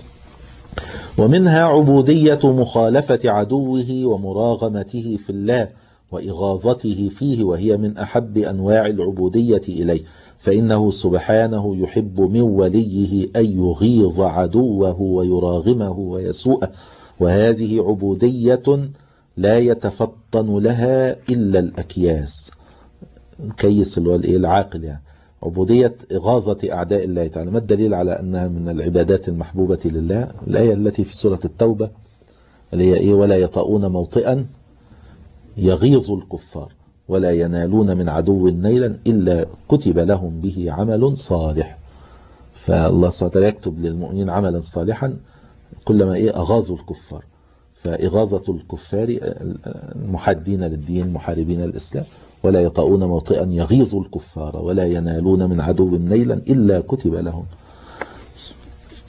ومنها عبودية مخالفة عدوه ومراغمته في الله وإغاظته فيه، وهي من أحب أنواع العبودية إليه، فإنه سبحانه يحب من وليه أن يغيظ عدوه ويراغمه ويسوءه، وهذه عبودية لا يتفطن لها إلا الأكياس. كيس العاقل يعني. عبودية إغاظة أعداء الله تعالى، ما الدليل على أنها من العبادات المحبوبة لله؟ الآية التي في سورة التوبة اللي هي إيه: ولا يطؤون موطئا يغيظ الكفار ولا ينالون من عدو نيلا إلا كتب لهم به عمل صالح. فالله سبحانه وتعالى يكتب للمؤمنين عملا صالحا كلما إيه أغاظوا الكفار. فإغاظة الكفار المحادين للدين محاربين الإسلام، ولا يطؤون موطئا يغيظ الكفار ولا ينالون من عدو نيلا إلا كتب لهم.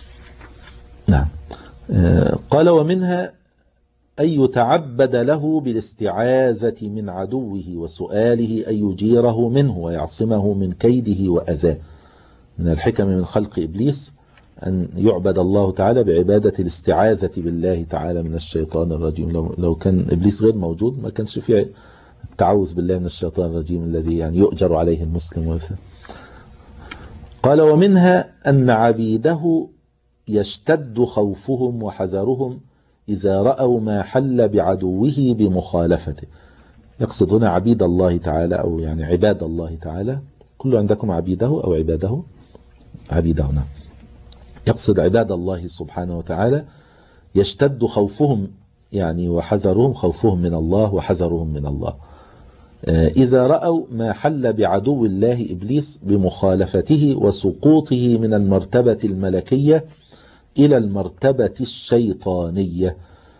قال ومنها أن يتعبد له بالاستعاذة من عدوه وسؤاله أن يجيره منه ويعصمه من كيده وأذاه. من الحكم من خلق إبليس أن يعبد الله تعالى بعبادة الاستعاذة بالله تعالى من الشيطان الرجيم. لو, لو كان إبليس غير موجود ما كانش فيه التعوذ بالله من الشيطان الرجيم الذي يعني يؤجر عليه المسلم ويثاب. قال ومنها أن عبيده يشتد خوفهم وحذرهم إذا رأوا ما حل بعدوه بمخالفته. يقصد هنا عبيد الله تعالى أو يعني عباد الله تعالى. كل عندكم عبيده أو عباده؟ عبيده نعم. يقصد عباد الله سبحانه وتعالى يشتد خوفهم يعني وحذرهم، خوفهم من الله وحذرهم من الله إذا رأوا ما حل بعدو الله إبليس بمخالفته وسقوطه من المرتبة الملكية إلى المرتبة الشيطانية،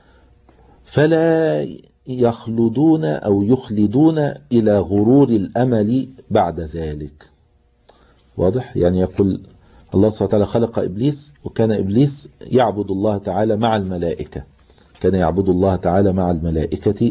فلا يخلدون أو يخلدون إلى غرور الأمل بعد ذلك. واضح؟ يعني يقول الله سبحانه وتعالى خلق إبليس، وكان إبليس يعبد الله تعالى مع الملائكة، كان يعبد الله تعالى مع الملائكة.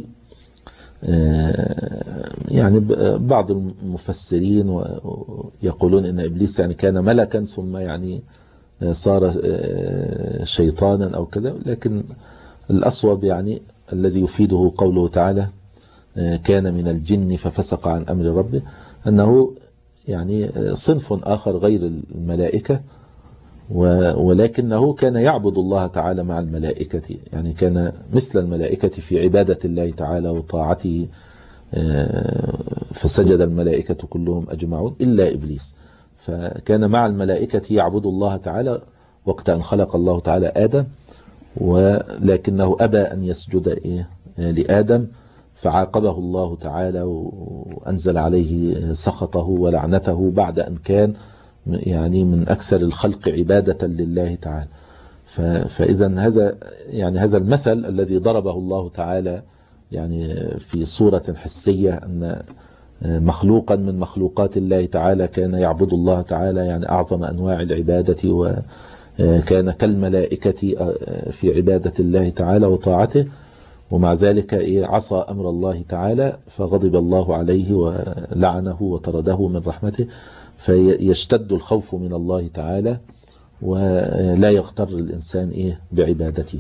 يعني بعض المفسرين يقولون إن إبليس يعني كان ملكا ثم يعني صار شيطانا أو كذا، لكن الأصوب يعني الذي يفيده قوله تعالى كان من الجن ففسق عن أمر ربه، أنه يعني صنف آخر غير الملائكة، ولكنه كان يعبد الله تعالى مع الملائكة، يعني كان مثل الملائكة في عبادة الله تعالى وطاعته، فسجد الملائكة كلهم أجمعون إلا إبليس، فكان مع الملائكة يعبد الله تعالى وقت أن خلق الله تعالى آدم، ولكنه أبى أن يسجد لآدم فعاقبه الله تعالى وأنزل عليه سخطه ولعنته بعد أن كان يعني من أكثر الخلق عبادة لله تعالى. فإذا هذا يعني هذا المثل الذي ضربه الله تعالى يعني في صورة حسية أن مخلوقا من مخلوقات الله تعالى كان يعبد الله تعالى يعني أعظم أنواع العبادة، وكان كالملائكة في عبادة الله تعالى وطاعته، ومع ذلك عصى أمر الله تعالى فغضب الله عليه ولعنه وطرده من رحمته، فيشتد الخوف من الله تعالى ولا يغتر الإنسان إيه بعبادته.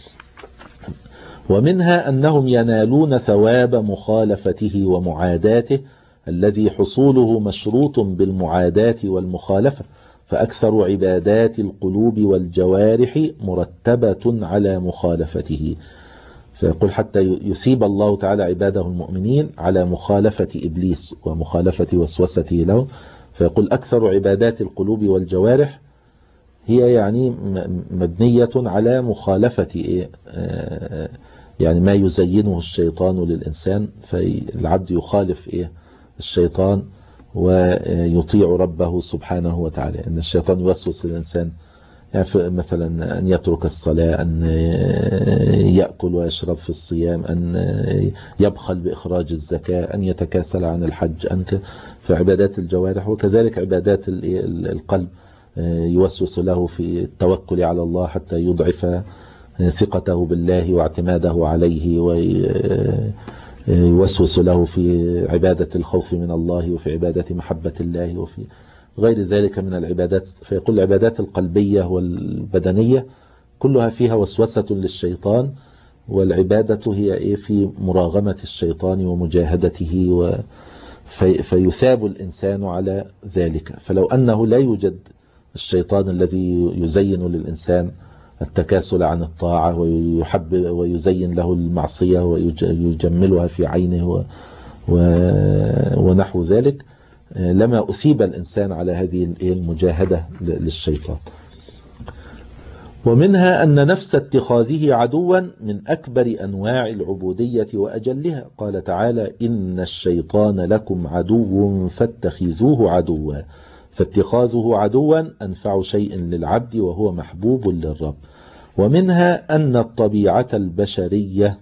ومنها أنهم ينالون ثواب مخالفته ومعاداته الذي حصوله مشروط بالمعاداة والمخالفة، فأكثر عبادات القلوب والجوارح مرتبة على مخالفته. فيقول حتى يثيب الله تعالى عباده المؤمنين على مخالفة إبليس ومخالفة وسوسته له، فيقول أكثر عبادات القلوب والجوارح هي يعني مبنية على مخالفة يعني ما يزينه الشيطان للإنسان، فالعبد يخالف إيه الشيطان ويطيع ربه سبحانه وتعالى. إن الشيطان يوسوس للإنسان يعني مثلا أن يترك الصلاة، أن يأكل ويشرب في الصيام، أن يبخل بإخراج الزكاة، أن يتكاسل عن الحج، أن في عبادات الجوارح. وكذلك عبادات القلب يوسوس له في التوكل على الله حتى يضعف ثقته بالله واعتماده عليه، ويوسوس له في عبادة الخوف من الله وفي عبادة محبة الله وفي غير ذلك من العبادات. فيقول العبادات القلبية والبدنية كلها فيها وسوسة للشيطان، والعبادة هي إيه في مراغمة الشيطان ومجاهدته، و في فيثاب الإنسان على ذلك. فلو أنه لا يوجد الشيطان الذي يزين للإنسان التكاسل عن الطاعة ويحب ويزين له المعصية ويجملها في عينه ونحو ذلك، لما أثيب الإنسان على هذه المجاهدة للشيطان. ومنها أن نفس اتخاذه عدوا من أكبر أنواع العبودية وأجلها. قال تعالى إن الشيطان لكم عدو فاتخذوه عدوا، فاتخاذه عدوا أنفع شيء للعبد وهو محبوب للرب. ومنها أن الطبيعة البشرية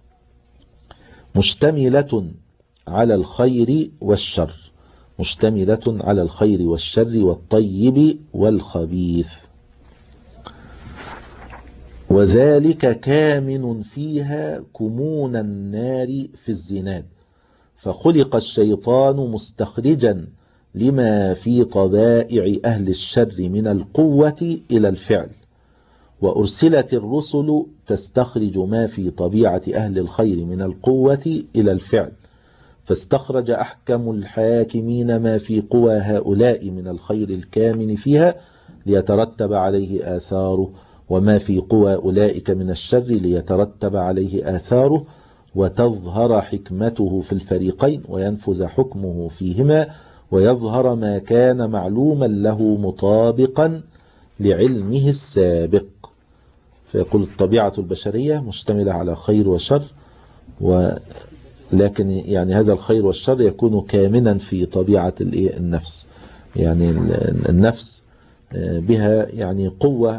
مشتملة على الخير والشر، مشتملة على الخير والشر والطيب والخبيث. وذلك كامن فيها كمون النار في الزناد، فخلق الشيطان مستخرجا لما في طبائع أهل الشر من القوة إلى الفعل، وأرسلت الرسل تستخرج ما في طبيعة أهل الخير من القوة إلى الفعل، فاستخرج أحكم الحاكمين ما في قوى هؤلاء من الخير الكامن فيها ليترتب عليه آثاره، وما في قوى أولئك من الشر ليترتب عليه آثاره، وتظهر حكمته في الفريقين وينفذ حكمه فيهما، ويظهر ما كان معلوما له مطابقا لعلمه السابق. فيقول الطبيعة البشرية مشتملة على خير وشر، ولكن يعني هذا الخير والشر يكون كامنا في طبيعة النفس. يعني النفس بها يعني قوة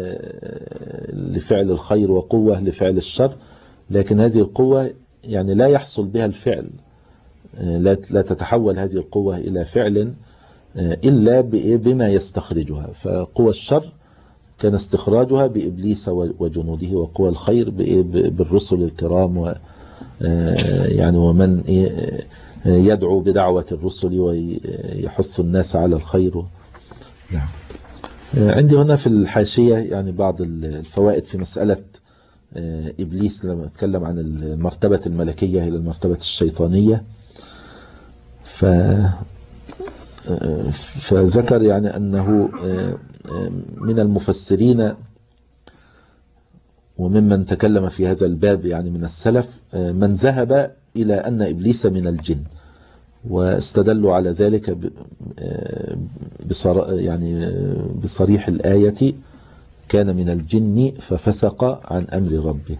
لفعل الخير وقوة لفعل الشر، لكن هذه القوة يعني لا يحصل بها الفعل، لا تتحول هذه القوة إلى فعل إلا بما يستخرجها. فقوى الشر كان استخراجها بإبليس وجنوده، وقوى الخير بالرسل الكرام و يعني ومن يدعو بدعوة الرسل ويحث الناس على الخير. نعم. عندي هنا في الحاشية يعني بعض الفوائد في مسألة إبليس لما أتكلم عن المرتبة الملكية إلى المرتبة الشيطانية. ف فذكر يعني أنه من المفسرين وممن تكلم في هذا الباب يعني من السلف من ذهب إلى أن إبليس من الجن، واستدلوا على ذلك يعني بصريح الآية كان من الجن ففسق عن أمر ربه.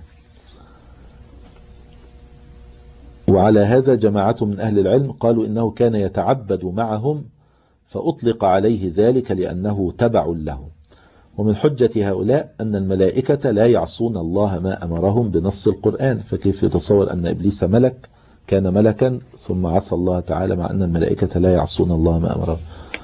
وعلى هذا جماعة من أهل العلم قالوا إنه كان يتعبد معهم فأطلق عليه ذلك لأنه تبع له. ومن حجة هؤلاء أن الملائكة لا يعصون الله ما أمرهم بنص القرآن، فكيف يتصور أن إبليس ملك كان ملكا ثم عصى الله تعالى مع أن الملائكة لا يعصون الله ما أمرهم.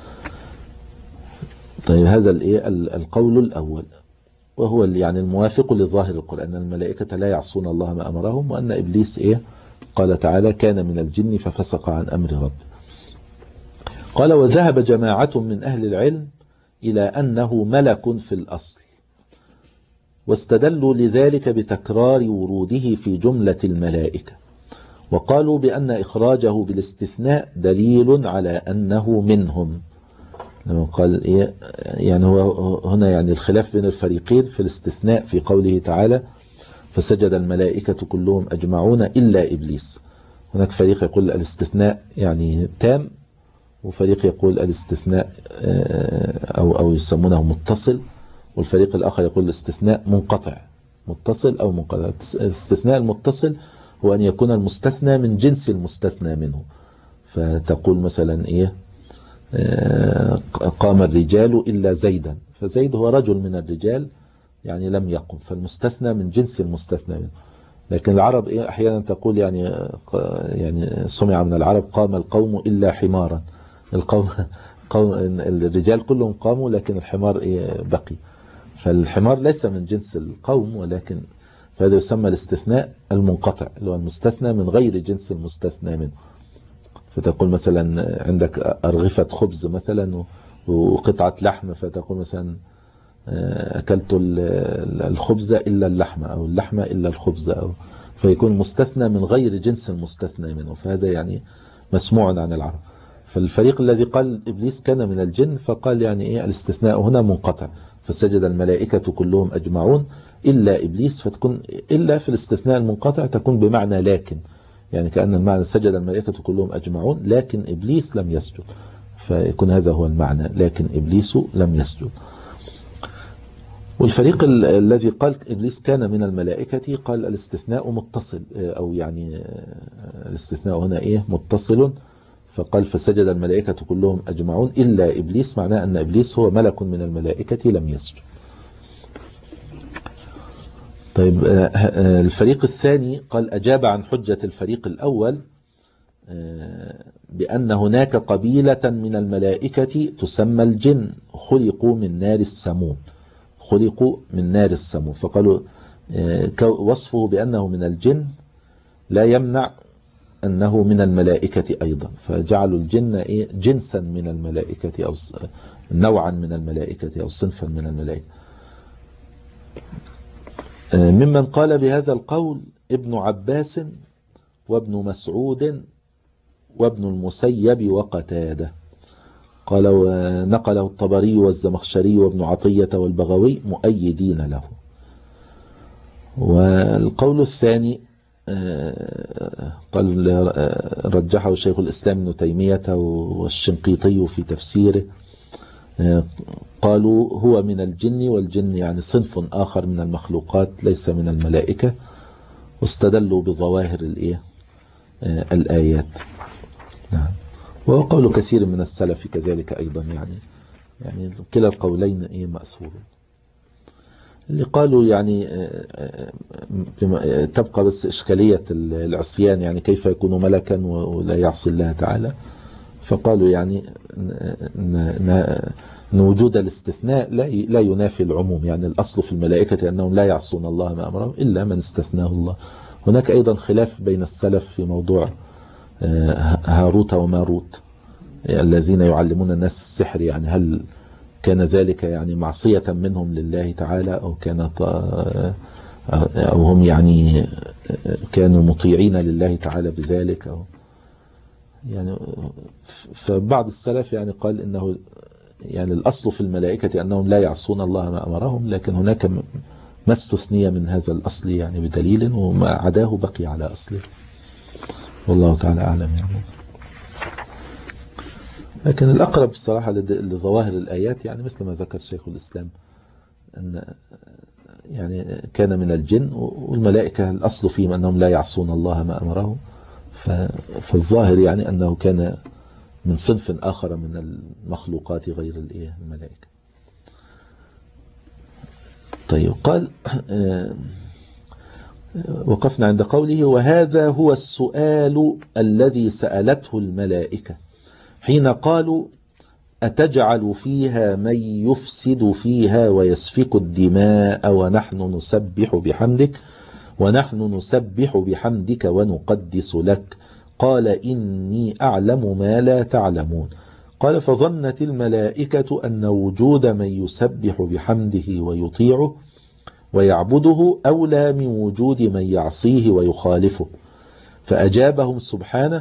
طيب هذا القول الأول وهو يعني الموافق لظاهر القرآن، أن الملائكة لا يعصون الله ما أمرهم، وأن إبليس إيه قال تعالى كان من الجن ففسق عن أمر رب. قال وذهب جماعة من أهل العلم إلى أنه ملك في الأصل، واستدلوا لذلك بتكرار وروده في جملة الملائكة، وقالوا بأن إخراجه بالاستثناء دليل على أنه منهم. لما قال إيه يعني هو هنا يعني الخلاف بين الفريقين في الاستثناء في قوله تعالى فسجد الملائكة كلهم أجمعون إلا إبليس. هناك فريق يقول الاستثناء يعني تام، وفريق يقول الاستثناء أو أو يسمونه متصل، والفريق الآخر يقول الاستثناء منقطع، متصل أو منقطع. الاستثناء المتصل هو أن يكون المستثنى من جنس المستثنى منه، فتقول مثلا إيه قام الرجال إلا زيدا، فزيد هو رجل من الرجال يعني لم يقم، فالمستثنى من جنس المستثنى منه. لكن العرب إيه أحيانا تقول يعني يعني سمع من العرب قام القوم إلا حمارا، القوم قوم الرجال كلهم قاموا لكن الحمار إيه بقي، فالحمار ليس من جنس القوم، ولكن فهذا يسمى الاستثناء المنقطع اللي هو المستثنى من غير جنس المستثنى منه. فتقول مثلا عندك أرغفة خبز مثلا وقطعة لحم، فتقول مثلا أكلت الخبز إلا اللحمة أو اللحمة إلا الخبز، أو فيكون مستثنى من غير جنس المستثنى منه، فهذا يعني مسموع عن العرب. فالفريق الذي قال إبليس كان من الجن فقال يعني إيه الاستثناء هنا منقطع، فسجد الملائكة كلهم أجمعون إلا إبليس، فتكون إلا في الاستثناء المنقطع تكون بمعنى لكن، يعني كأن المعنى سجد الملائكة كلهم أجمعون لكن إبليس لم يسجد، فيكون هذا هو المعنى لكن إبليس لم يسجد. والفريق الذي قال إبليس كان من الملائكة قال الاستثناء متصل، أو يعني الاستثناء هنا إيه متصل، فقال فسجد الملائكة كلهم أجمعون إلا إبليس، معناه أن إبليس هو ملك من الملائكة لم يسجد. طيب الفريق الثاني قال أجاب عن حجة الفريق الأول بأن هناك قبيلة من الملائكة تسمى الجن خلقوا من نار السموم، خلقوا من نار السموم، فقالوا وصفه بأنه من الجن لا يمنع أنه من الملائكة أيضا، فجعلوا الجن جنسا من الملائكة أو نوعا من الملائكة أو صنفا من الملائكة. ممن قال بهذا القول ابن عباس وابن مسعود وابن المسيب وقتادة، قالوا نقله الطبري والزمخشري وابن عطية والبغوي مؤيدين له. والقول الثاني قال رجحه شيخ الإسلام ابن تيمية والشنقيطي في تفسيره، قالوا هو من الجن، والجن يعني صنف آخر من المخلوقات ليس من الملائكة، واستدلوا بظواهر الإيه الآيات. نعم. وقول كثير من السلف كذلك أيضا، يعني يعني كلا القولين إيه مأثور. اللي قالوا يعني تبقى بس إشكالية العصيان، يعني كيف يكون ملكا ولا يعصي الله تعالى، فقالوا يعني أن وجود الاستثناء لا ينافي العموم، يعني الأصل في الملائكة أنهم لا يعصون الله ما أمرهم إلا من استثناه الله. هناك أيضا خلاف بين السلف في موضوع هاروت وماروت الذين يعلمون الناس السحر، يعني هل كان ذلك يعني معصية منهم لله تعالى أو كانت أو هم يعني كانوا مطيعين لله تعالى بذلك، أو يعني فبعض السلف يعني قال إنه يعني الأصل في الملائكة أنهم لا يعصون الله ما أمرهم، لكن هناك ما استثني من هذا الأصل يعني بدليل، وما عداه بقي على أصله، والله تعالى أعلم يعني. لكن الأقرب الصراحة لظواهر الآيات يعني مثل ما ذكر شيخ الإسلام أن يعني كان من الجن، والملائكة الأصل فيهم أنهم لا يعصون الله ما أمرهم، فالظاهر يعني أنه كان من صنف آخر من المخلوقات غير الملائكة. طيب، قال وقفنا عند قوله وهذا هو السؤال الذي سألته الملائكة حين قالوا أتجعل فيها من يفسد فيها ويسفك الدماء ونحن نسبح بحمدك ونحن نسبح بحمدك ونقدس لك، قال إني أعلم ما لا تعلمون. قال فظنت الملائكة أن وجود من يسبح بحمده ويطيعه ويعبده أولى من وجود من يعصيه ويخالفه، فأجابهم سبحانه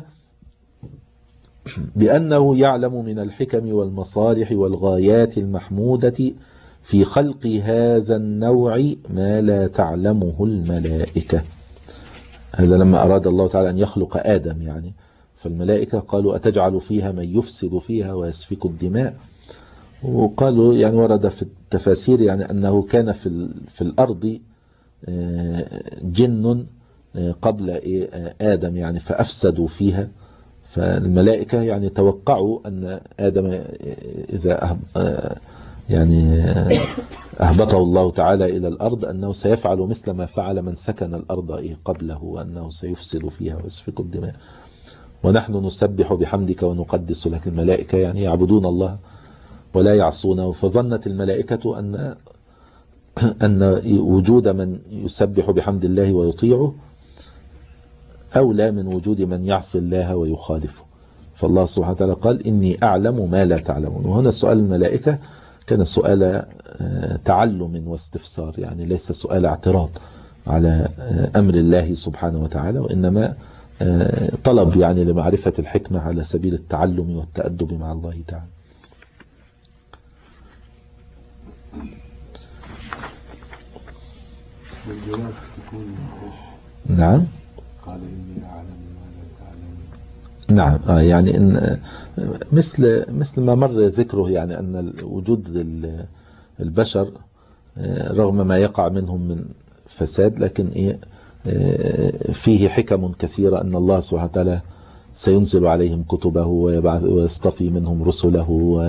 بأنه يعلم من الحكم والمصالح والغايات المحمودة في خلق هذا النوع ما لا تعلمه الملائكة. هذا لما أراد الله تعالى أن يخلق آدم يعني، فالملائكة قالوا أتجعل فيها من يفسد فيها ويسفك الدماء، وقالوا يعني ورد في التفاسير يعني أنه كان في في الأرض جن قبل آدم يعني فأفسدوا فيها، فالملائكة يعني توقعوا أن آدم إذا يعني أهبطه الله تعالى إلى الأرض أنه سيفعل مثل ما فعل من سكن الأرض قبله، وأنه سيفسد فيها ويسفك الدماء. ونحن نسبح بحمدك ونقدس لك، الملائكة يعني يعبدون الله ولا يعصونه، فظنت الملائكة أن أن وجود من يسبح بحمد الله ويطيعه أولى من وجود من يعصي الله ويخالفه، فالله سبحانه وتعالى قال إني أعلم ما لا تعلمون. وهنا سؤال الملائكة كان سؤال تعلم واستفسار، يعني ليس سؤال اعتراض على أمر الله سبحانه وتعالى، وإنما طلب يعني لمعرفة الحكمة على سبيل التعلم والتأدب مع الله تعالى. نعم، قال إني أعلم ما لا تعلمون. نعم آه يعني إن مثل مثل ما مر ذكره يعني أن وجود البشر رغم ما يقع منهم من فساد، لكن إيه فيه حكم كثيرة، أن الله سبحانه وتعالى سينزل عليهم كتبه ويصطفي منهم رسله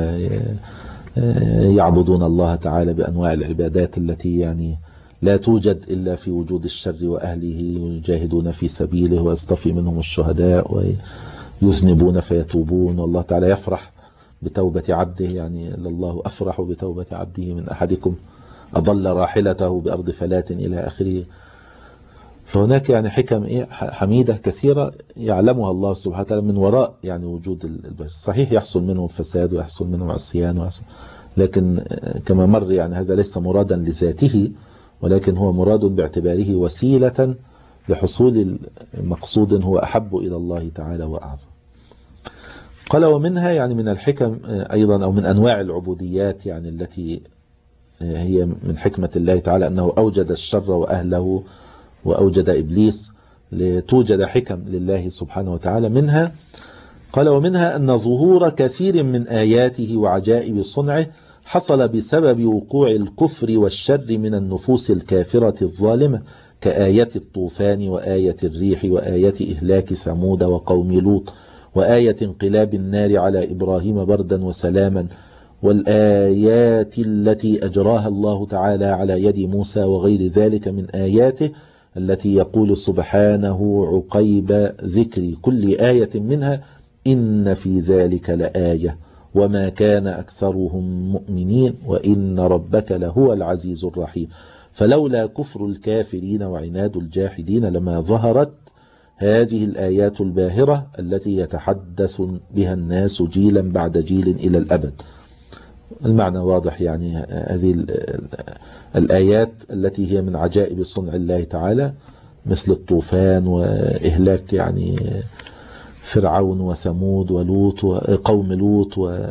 ويعبدون الله تعالى بأنواع العبادات التي يعني لا توجد إلا في وجود الشر وأهله، ويجاهدون في سبيله ويصطفي منهم الشهداء ويذنبون فيتوبون، والله تعالى يفرح بتوبة عبده، يعني الله أفرح بتوبة عبده من أحدكم أضل راحلته بأرض فلات إلى آخره. فهناك يعني حكم إيه حميدة كثيرة يعلمها الله سبحانه وتعالى من وراء يعني وجود البشر. صحيح يحصل منهم فساد ويحصل منهم عصيان ويحصل، لكن كما مر يعني هذا ليس مرادا لذاته، ولكن هو مراد باعتباره وسيلة لحصول مقصود هو أحب إلى الله تعالى وأعظم. قال ومنها يعني من الحكم أيضا أو من أنواع العبوديات يعني التي هي من حكمة الله تعالى أنه أوجد الشر وأهله وأوجد إبليس لتوجد حكم لله سبحانه وتعالى. منها قال ومنها أن ظهور كثير من آياته وعجائب صنعه حصل بسبب وقوع الكفر والشر من النفوس الكافرة الظالمة، كآية الطوفان وآية الريح وآية إهلاك ثمود وقوم لوط وآية انقلاب النار على إبراهيم بردا وسلاما، والآيات التي أجراها الله تعالى على يد موسى وغير ذلك من آياته التي يقول سبحانه عقيب ذكر كل آية منها إن في ذلك لآية وما كان أكثرهم مؤمنين وإن ربك لهو العزيز الرحيم. فلولا كفر الكافرين وعناد الجاحدين لما ظهرت هذه الآيات الباهرة التي يتحدث بها الناس جيلا بعد جيل إلى الأبد. المعنى واضح يعني هذه الآيات التي هي من عجائب صنع الله تعالى مثل الطوفان وإهلاك يعني فرعون وثمود ولوط وقوم لوط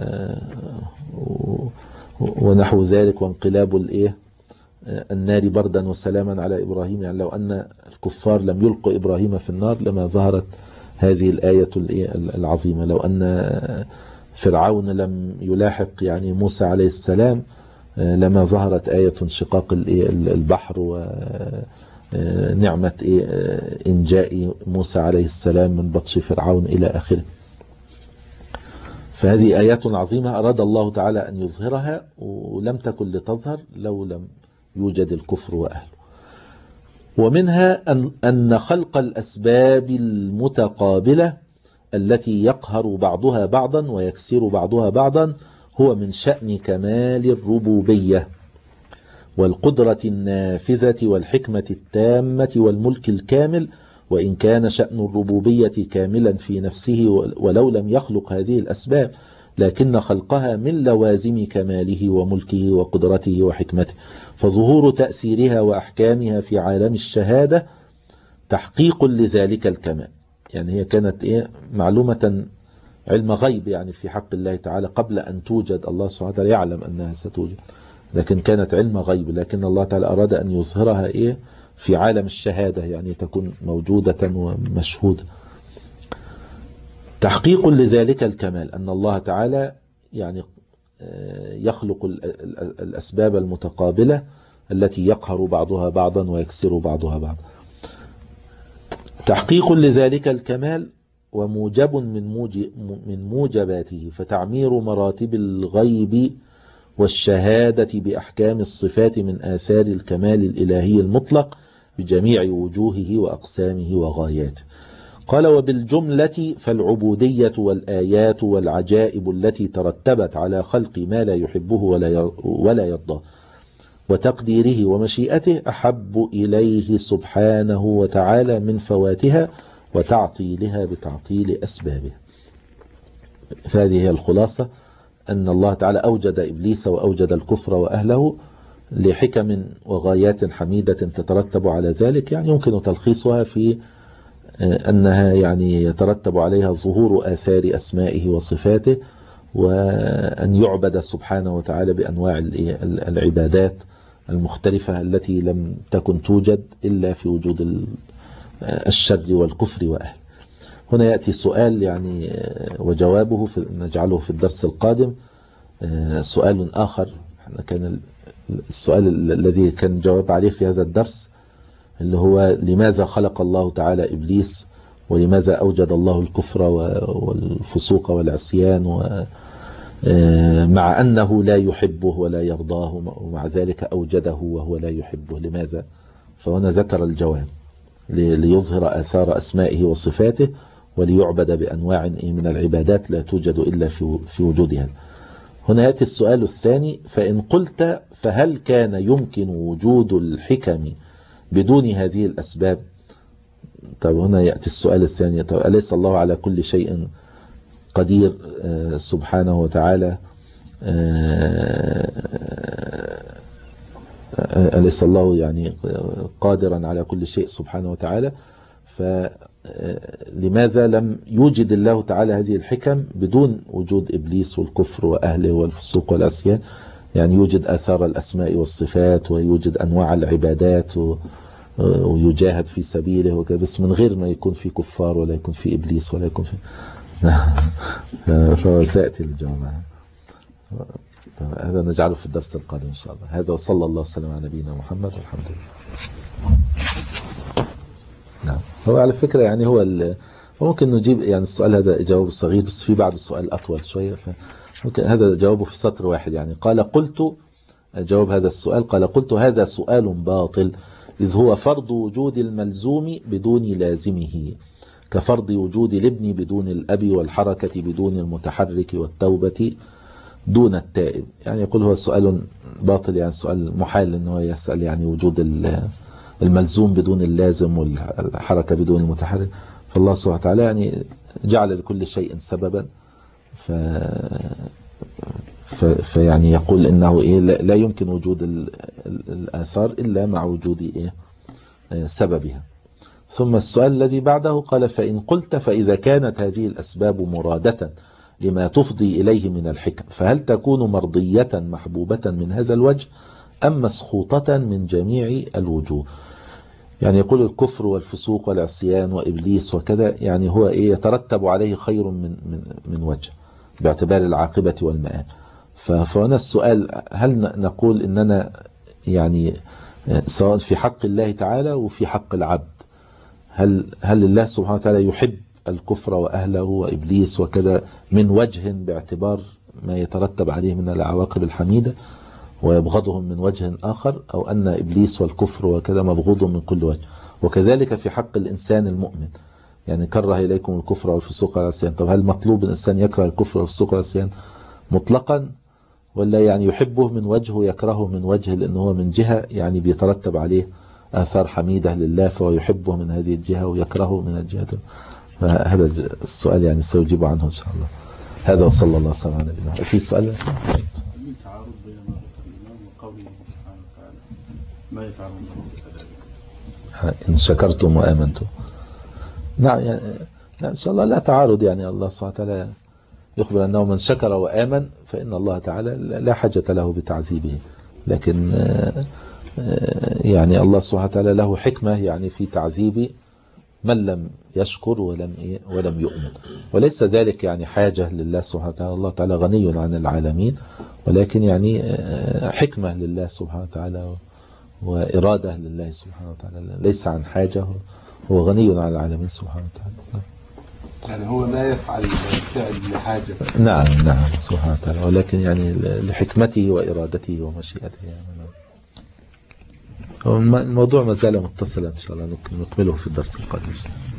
ونحو ذلك، وانقلاب الايه النار بردا وسلاما على إبراهيم. يعني لو أن الكفار لم يلقوا إبراهيم في النار لما ظهرت هذه الآية العظيمة. لو أن فرعون لم يلاحق يعني موسى عليه السلام لما ظهرت آية انشقاق البحر ونعمة إنجاء موسى عليه السلام من بطش فرعون إلى آخره. فهذه آيات عظيمة أراد الله تعالى أن يظهرها ولم تكن لتظهر لو لم يوجد الكفر وأهله. ومنها أن, أن خلق الأسباب المتقابلة التي يقهر بعضها بعضا ويكسر بعضها بعضا هو من شأن كمال الربوبية والقدرة النافذة والحكمة التامة والملك الكامل، وإن كان شأن الربوبية كاملا في نفسه ولو لم يخلق هذه الأسباب، لكن خلقها من لوازم كماله وملكه وقدرته وحكمته. فظهور تأثيرها وأحكامها في عالم الشهادة تحقيق لذلك الكمال. يعني هي كانت إيه معلومة علم غيب يعني في حق الله تعالى قبل أن توجد. الله سبحانه وتعالى يعلم أنها ستوجد، لكن كانت علم غيب، لكن الله تعالى أراد أن يظهرها إيه في عالم الشهادة، يعني تكون موجودة ومشهودة. تحقيق لذلك الكمال أن الله تعالى يعني يخلق الأسباب المتقابلة التي يقهر بعضها بعضا ويكسر بعضها بعضا. تحقيق لذلك الكمال وموجب من موجب من موجباته، فتعمير مراتب الغيب والشهادة بأحكام الصفات من آثار الكمال الإلهي المطلق بجميع وجوهه وأقسامه وغاياته. قال وبالجملة فالعبودية والآيات والعجائب التي ترتبت على خلق ما لا يحبه ولا يرضاه وتقديره ومشيئته أحب إليه سبحانه وتعالى من فواتها وتعطيلها بتعطيل أسبابها. فهذه هي الخلاصة، أن الله تعالى أوجد إبليس وأوجد الكفر وأهله لحكم وغايات حميدة تترتب على ذلك. يعني يمكن تلخيصها في أنها يعني يترتب عليها ظهور آثار أسمائه وصفاته، وأن يعبد سبحانه وتعالى بأنواع العبادات المختلفة التي لم تكن توجد إلا في وجود الشر والكفر وأهله. هنا يأتي سؤال يعني وجوابه في نجعله في الدرس القادم. سؤال آخر كان السؤال الذي كان جواب عليه في هذا الدرس اللي هو لماذا خلق الله تعالى إبليس، ولماذا أوجد الله الكفر والفسوق والعصيان مع أنه لا يحبه ولا يرضاه، ومع ذلك أوجده وهو لا يحبه، لماذا؟ فهنا ذكر الجواب ليظهر آثار أسمائه وصفاته وليعبد بأنواع من العبادات لا توجد إلا في وجودها. هنا يأتي السؤال الثاني: فإن قلت فهل كان يمكن وجود الحكم بدون هذه الأسباب؟ طب هنا يأتي السؤال الثاني: طب أليس الله على كل شيء قدير سبحانه وتعالى؟ أليس الله يعني قادرا على كل شيء سبحانه وتعالى؟ فلماذا لم يوجد الله تعالى هذه الحكم بدون وجود إبليس والكفر وأهله والفسوق والعصيان؟ يعني يوجد آثار الأسماء والصفات، ويوجد أنواع العبادات، ويجاهد في سبيله وكذا، بس من غير ما يكون في كفار ولا يكون في إبليس ولا يكون في فسأتي الجامعة. هذا نجعله في الدرس القادم إن شاء الله. هذا وصلى الله وسلم على نبينا محمد والحمد لله. نعم. هو على فكرة يعني هو ممكن نجيب يعني السؤال هذا جواب صغير، بس في بعض السؤال أطول شوية، فممكن هذا جوابه في سطر واحد. يعني قال قلت، جواب هذا السؤال: قال قلت هذا سؤال باطل، إذ هو فرض وجود الملزوم بدون لازمه، كفرض وجود الابن بدون الأب، والحركة بدون المتحرك، والتوبة دون التائب. يعني يقول هو سؤال باطل، يعني سؤال محال أنه يسأل يعني وجود الملزوم بدون اللازم والحركة بدون المتحرك. فالله سبحانه وتعالى يعني جعل لكل شيء سببا، ف فيعني يقول إنه إيه لا يمكن وجود الآثار إلا مع وجود إيه سببها. ثم السؤال الذي بعده قال: فإن قلت فإذا كانت هذه الأسباب مرادة لما تفضي إليه من الحكم، فهل تكون مرضية محبوبة من هذا الوجه أم مسخوطة من جميع الوجوه؟ يعني يقول الكفر والفسوق والعصيان وإبليس وكذا، يعني هو إيه يترتب عليه خير من من من وجه باعتبار العاقبة والمآل. فهنا السؤال: هل نقول إننا يعني سواء في حق الله تعالى وفي حق العبد، هل هل الله سبحانه وتعالى يحب الكفر وأهله وإبليس وكذا من وجه باعتبار ما يترتب عليه من العواقب الحميدة، ويبغضهم من وجه آخر، أو أن إبليس والكفر وكذا مبغوض من كل وجه؟ وكذلك في حق الإنسان المؤمن، يعني كره إليكم الكفر والفسوق والعصيان. طب هل مطلوب الإنسان يكره الكفر والفسوق والعصيان مطلقا، ولا يعني يحبه من وجه ويكرهه من وجه، لأنه هو من جهة يعني بيترتب عليه آثار حميدة لله فهو يحبه من هذه الجهة ويكرهه من الجهة؟ فهذا السؤال يعني سيجيب عنه إن شاء الله. هذا وصلى الله وسلم على نبينا. في سؤال؟ تعارض بين ما ذكر الإمام وقوله سبحانه وتعالى ما يفعل الله إن شكرتم وآمنتم. نعم يعني إن شاء الله لا تعارض. يعني الله سبحانه وتعالى يخبر أنه من شكر وآمن فإن الله تعالى لا حاجة له بتعذيبه، لكن يعني الله سبحانه وتعالى له حكمة يعني في تعذيب من لم يشكر ولم ولم يؤمن، وليس ذلك يعني حاجة لله سبحانه وتعالى. الله تعالى غني عن العالمين، ولكن يعني حكمة لله سبحانه وتعالى وإرادة لله سبحانه وتعالى، ليس عن حاجة، هو غني عن العالمين سبحانه وتعالى. يعني هو لا يفعل الفعل لحاجة. نعم نعم سبحانه وتعالى، ولكن يعني لحكمته وإرادته ومشيئته. يعني الموضوع ما زال متصلا إن شاء الله نكمله في الدرس القادم.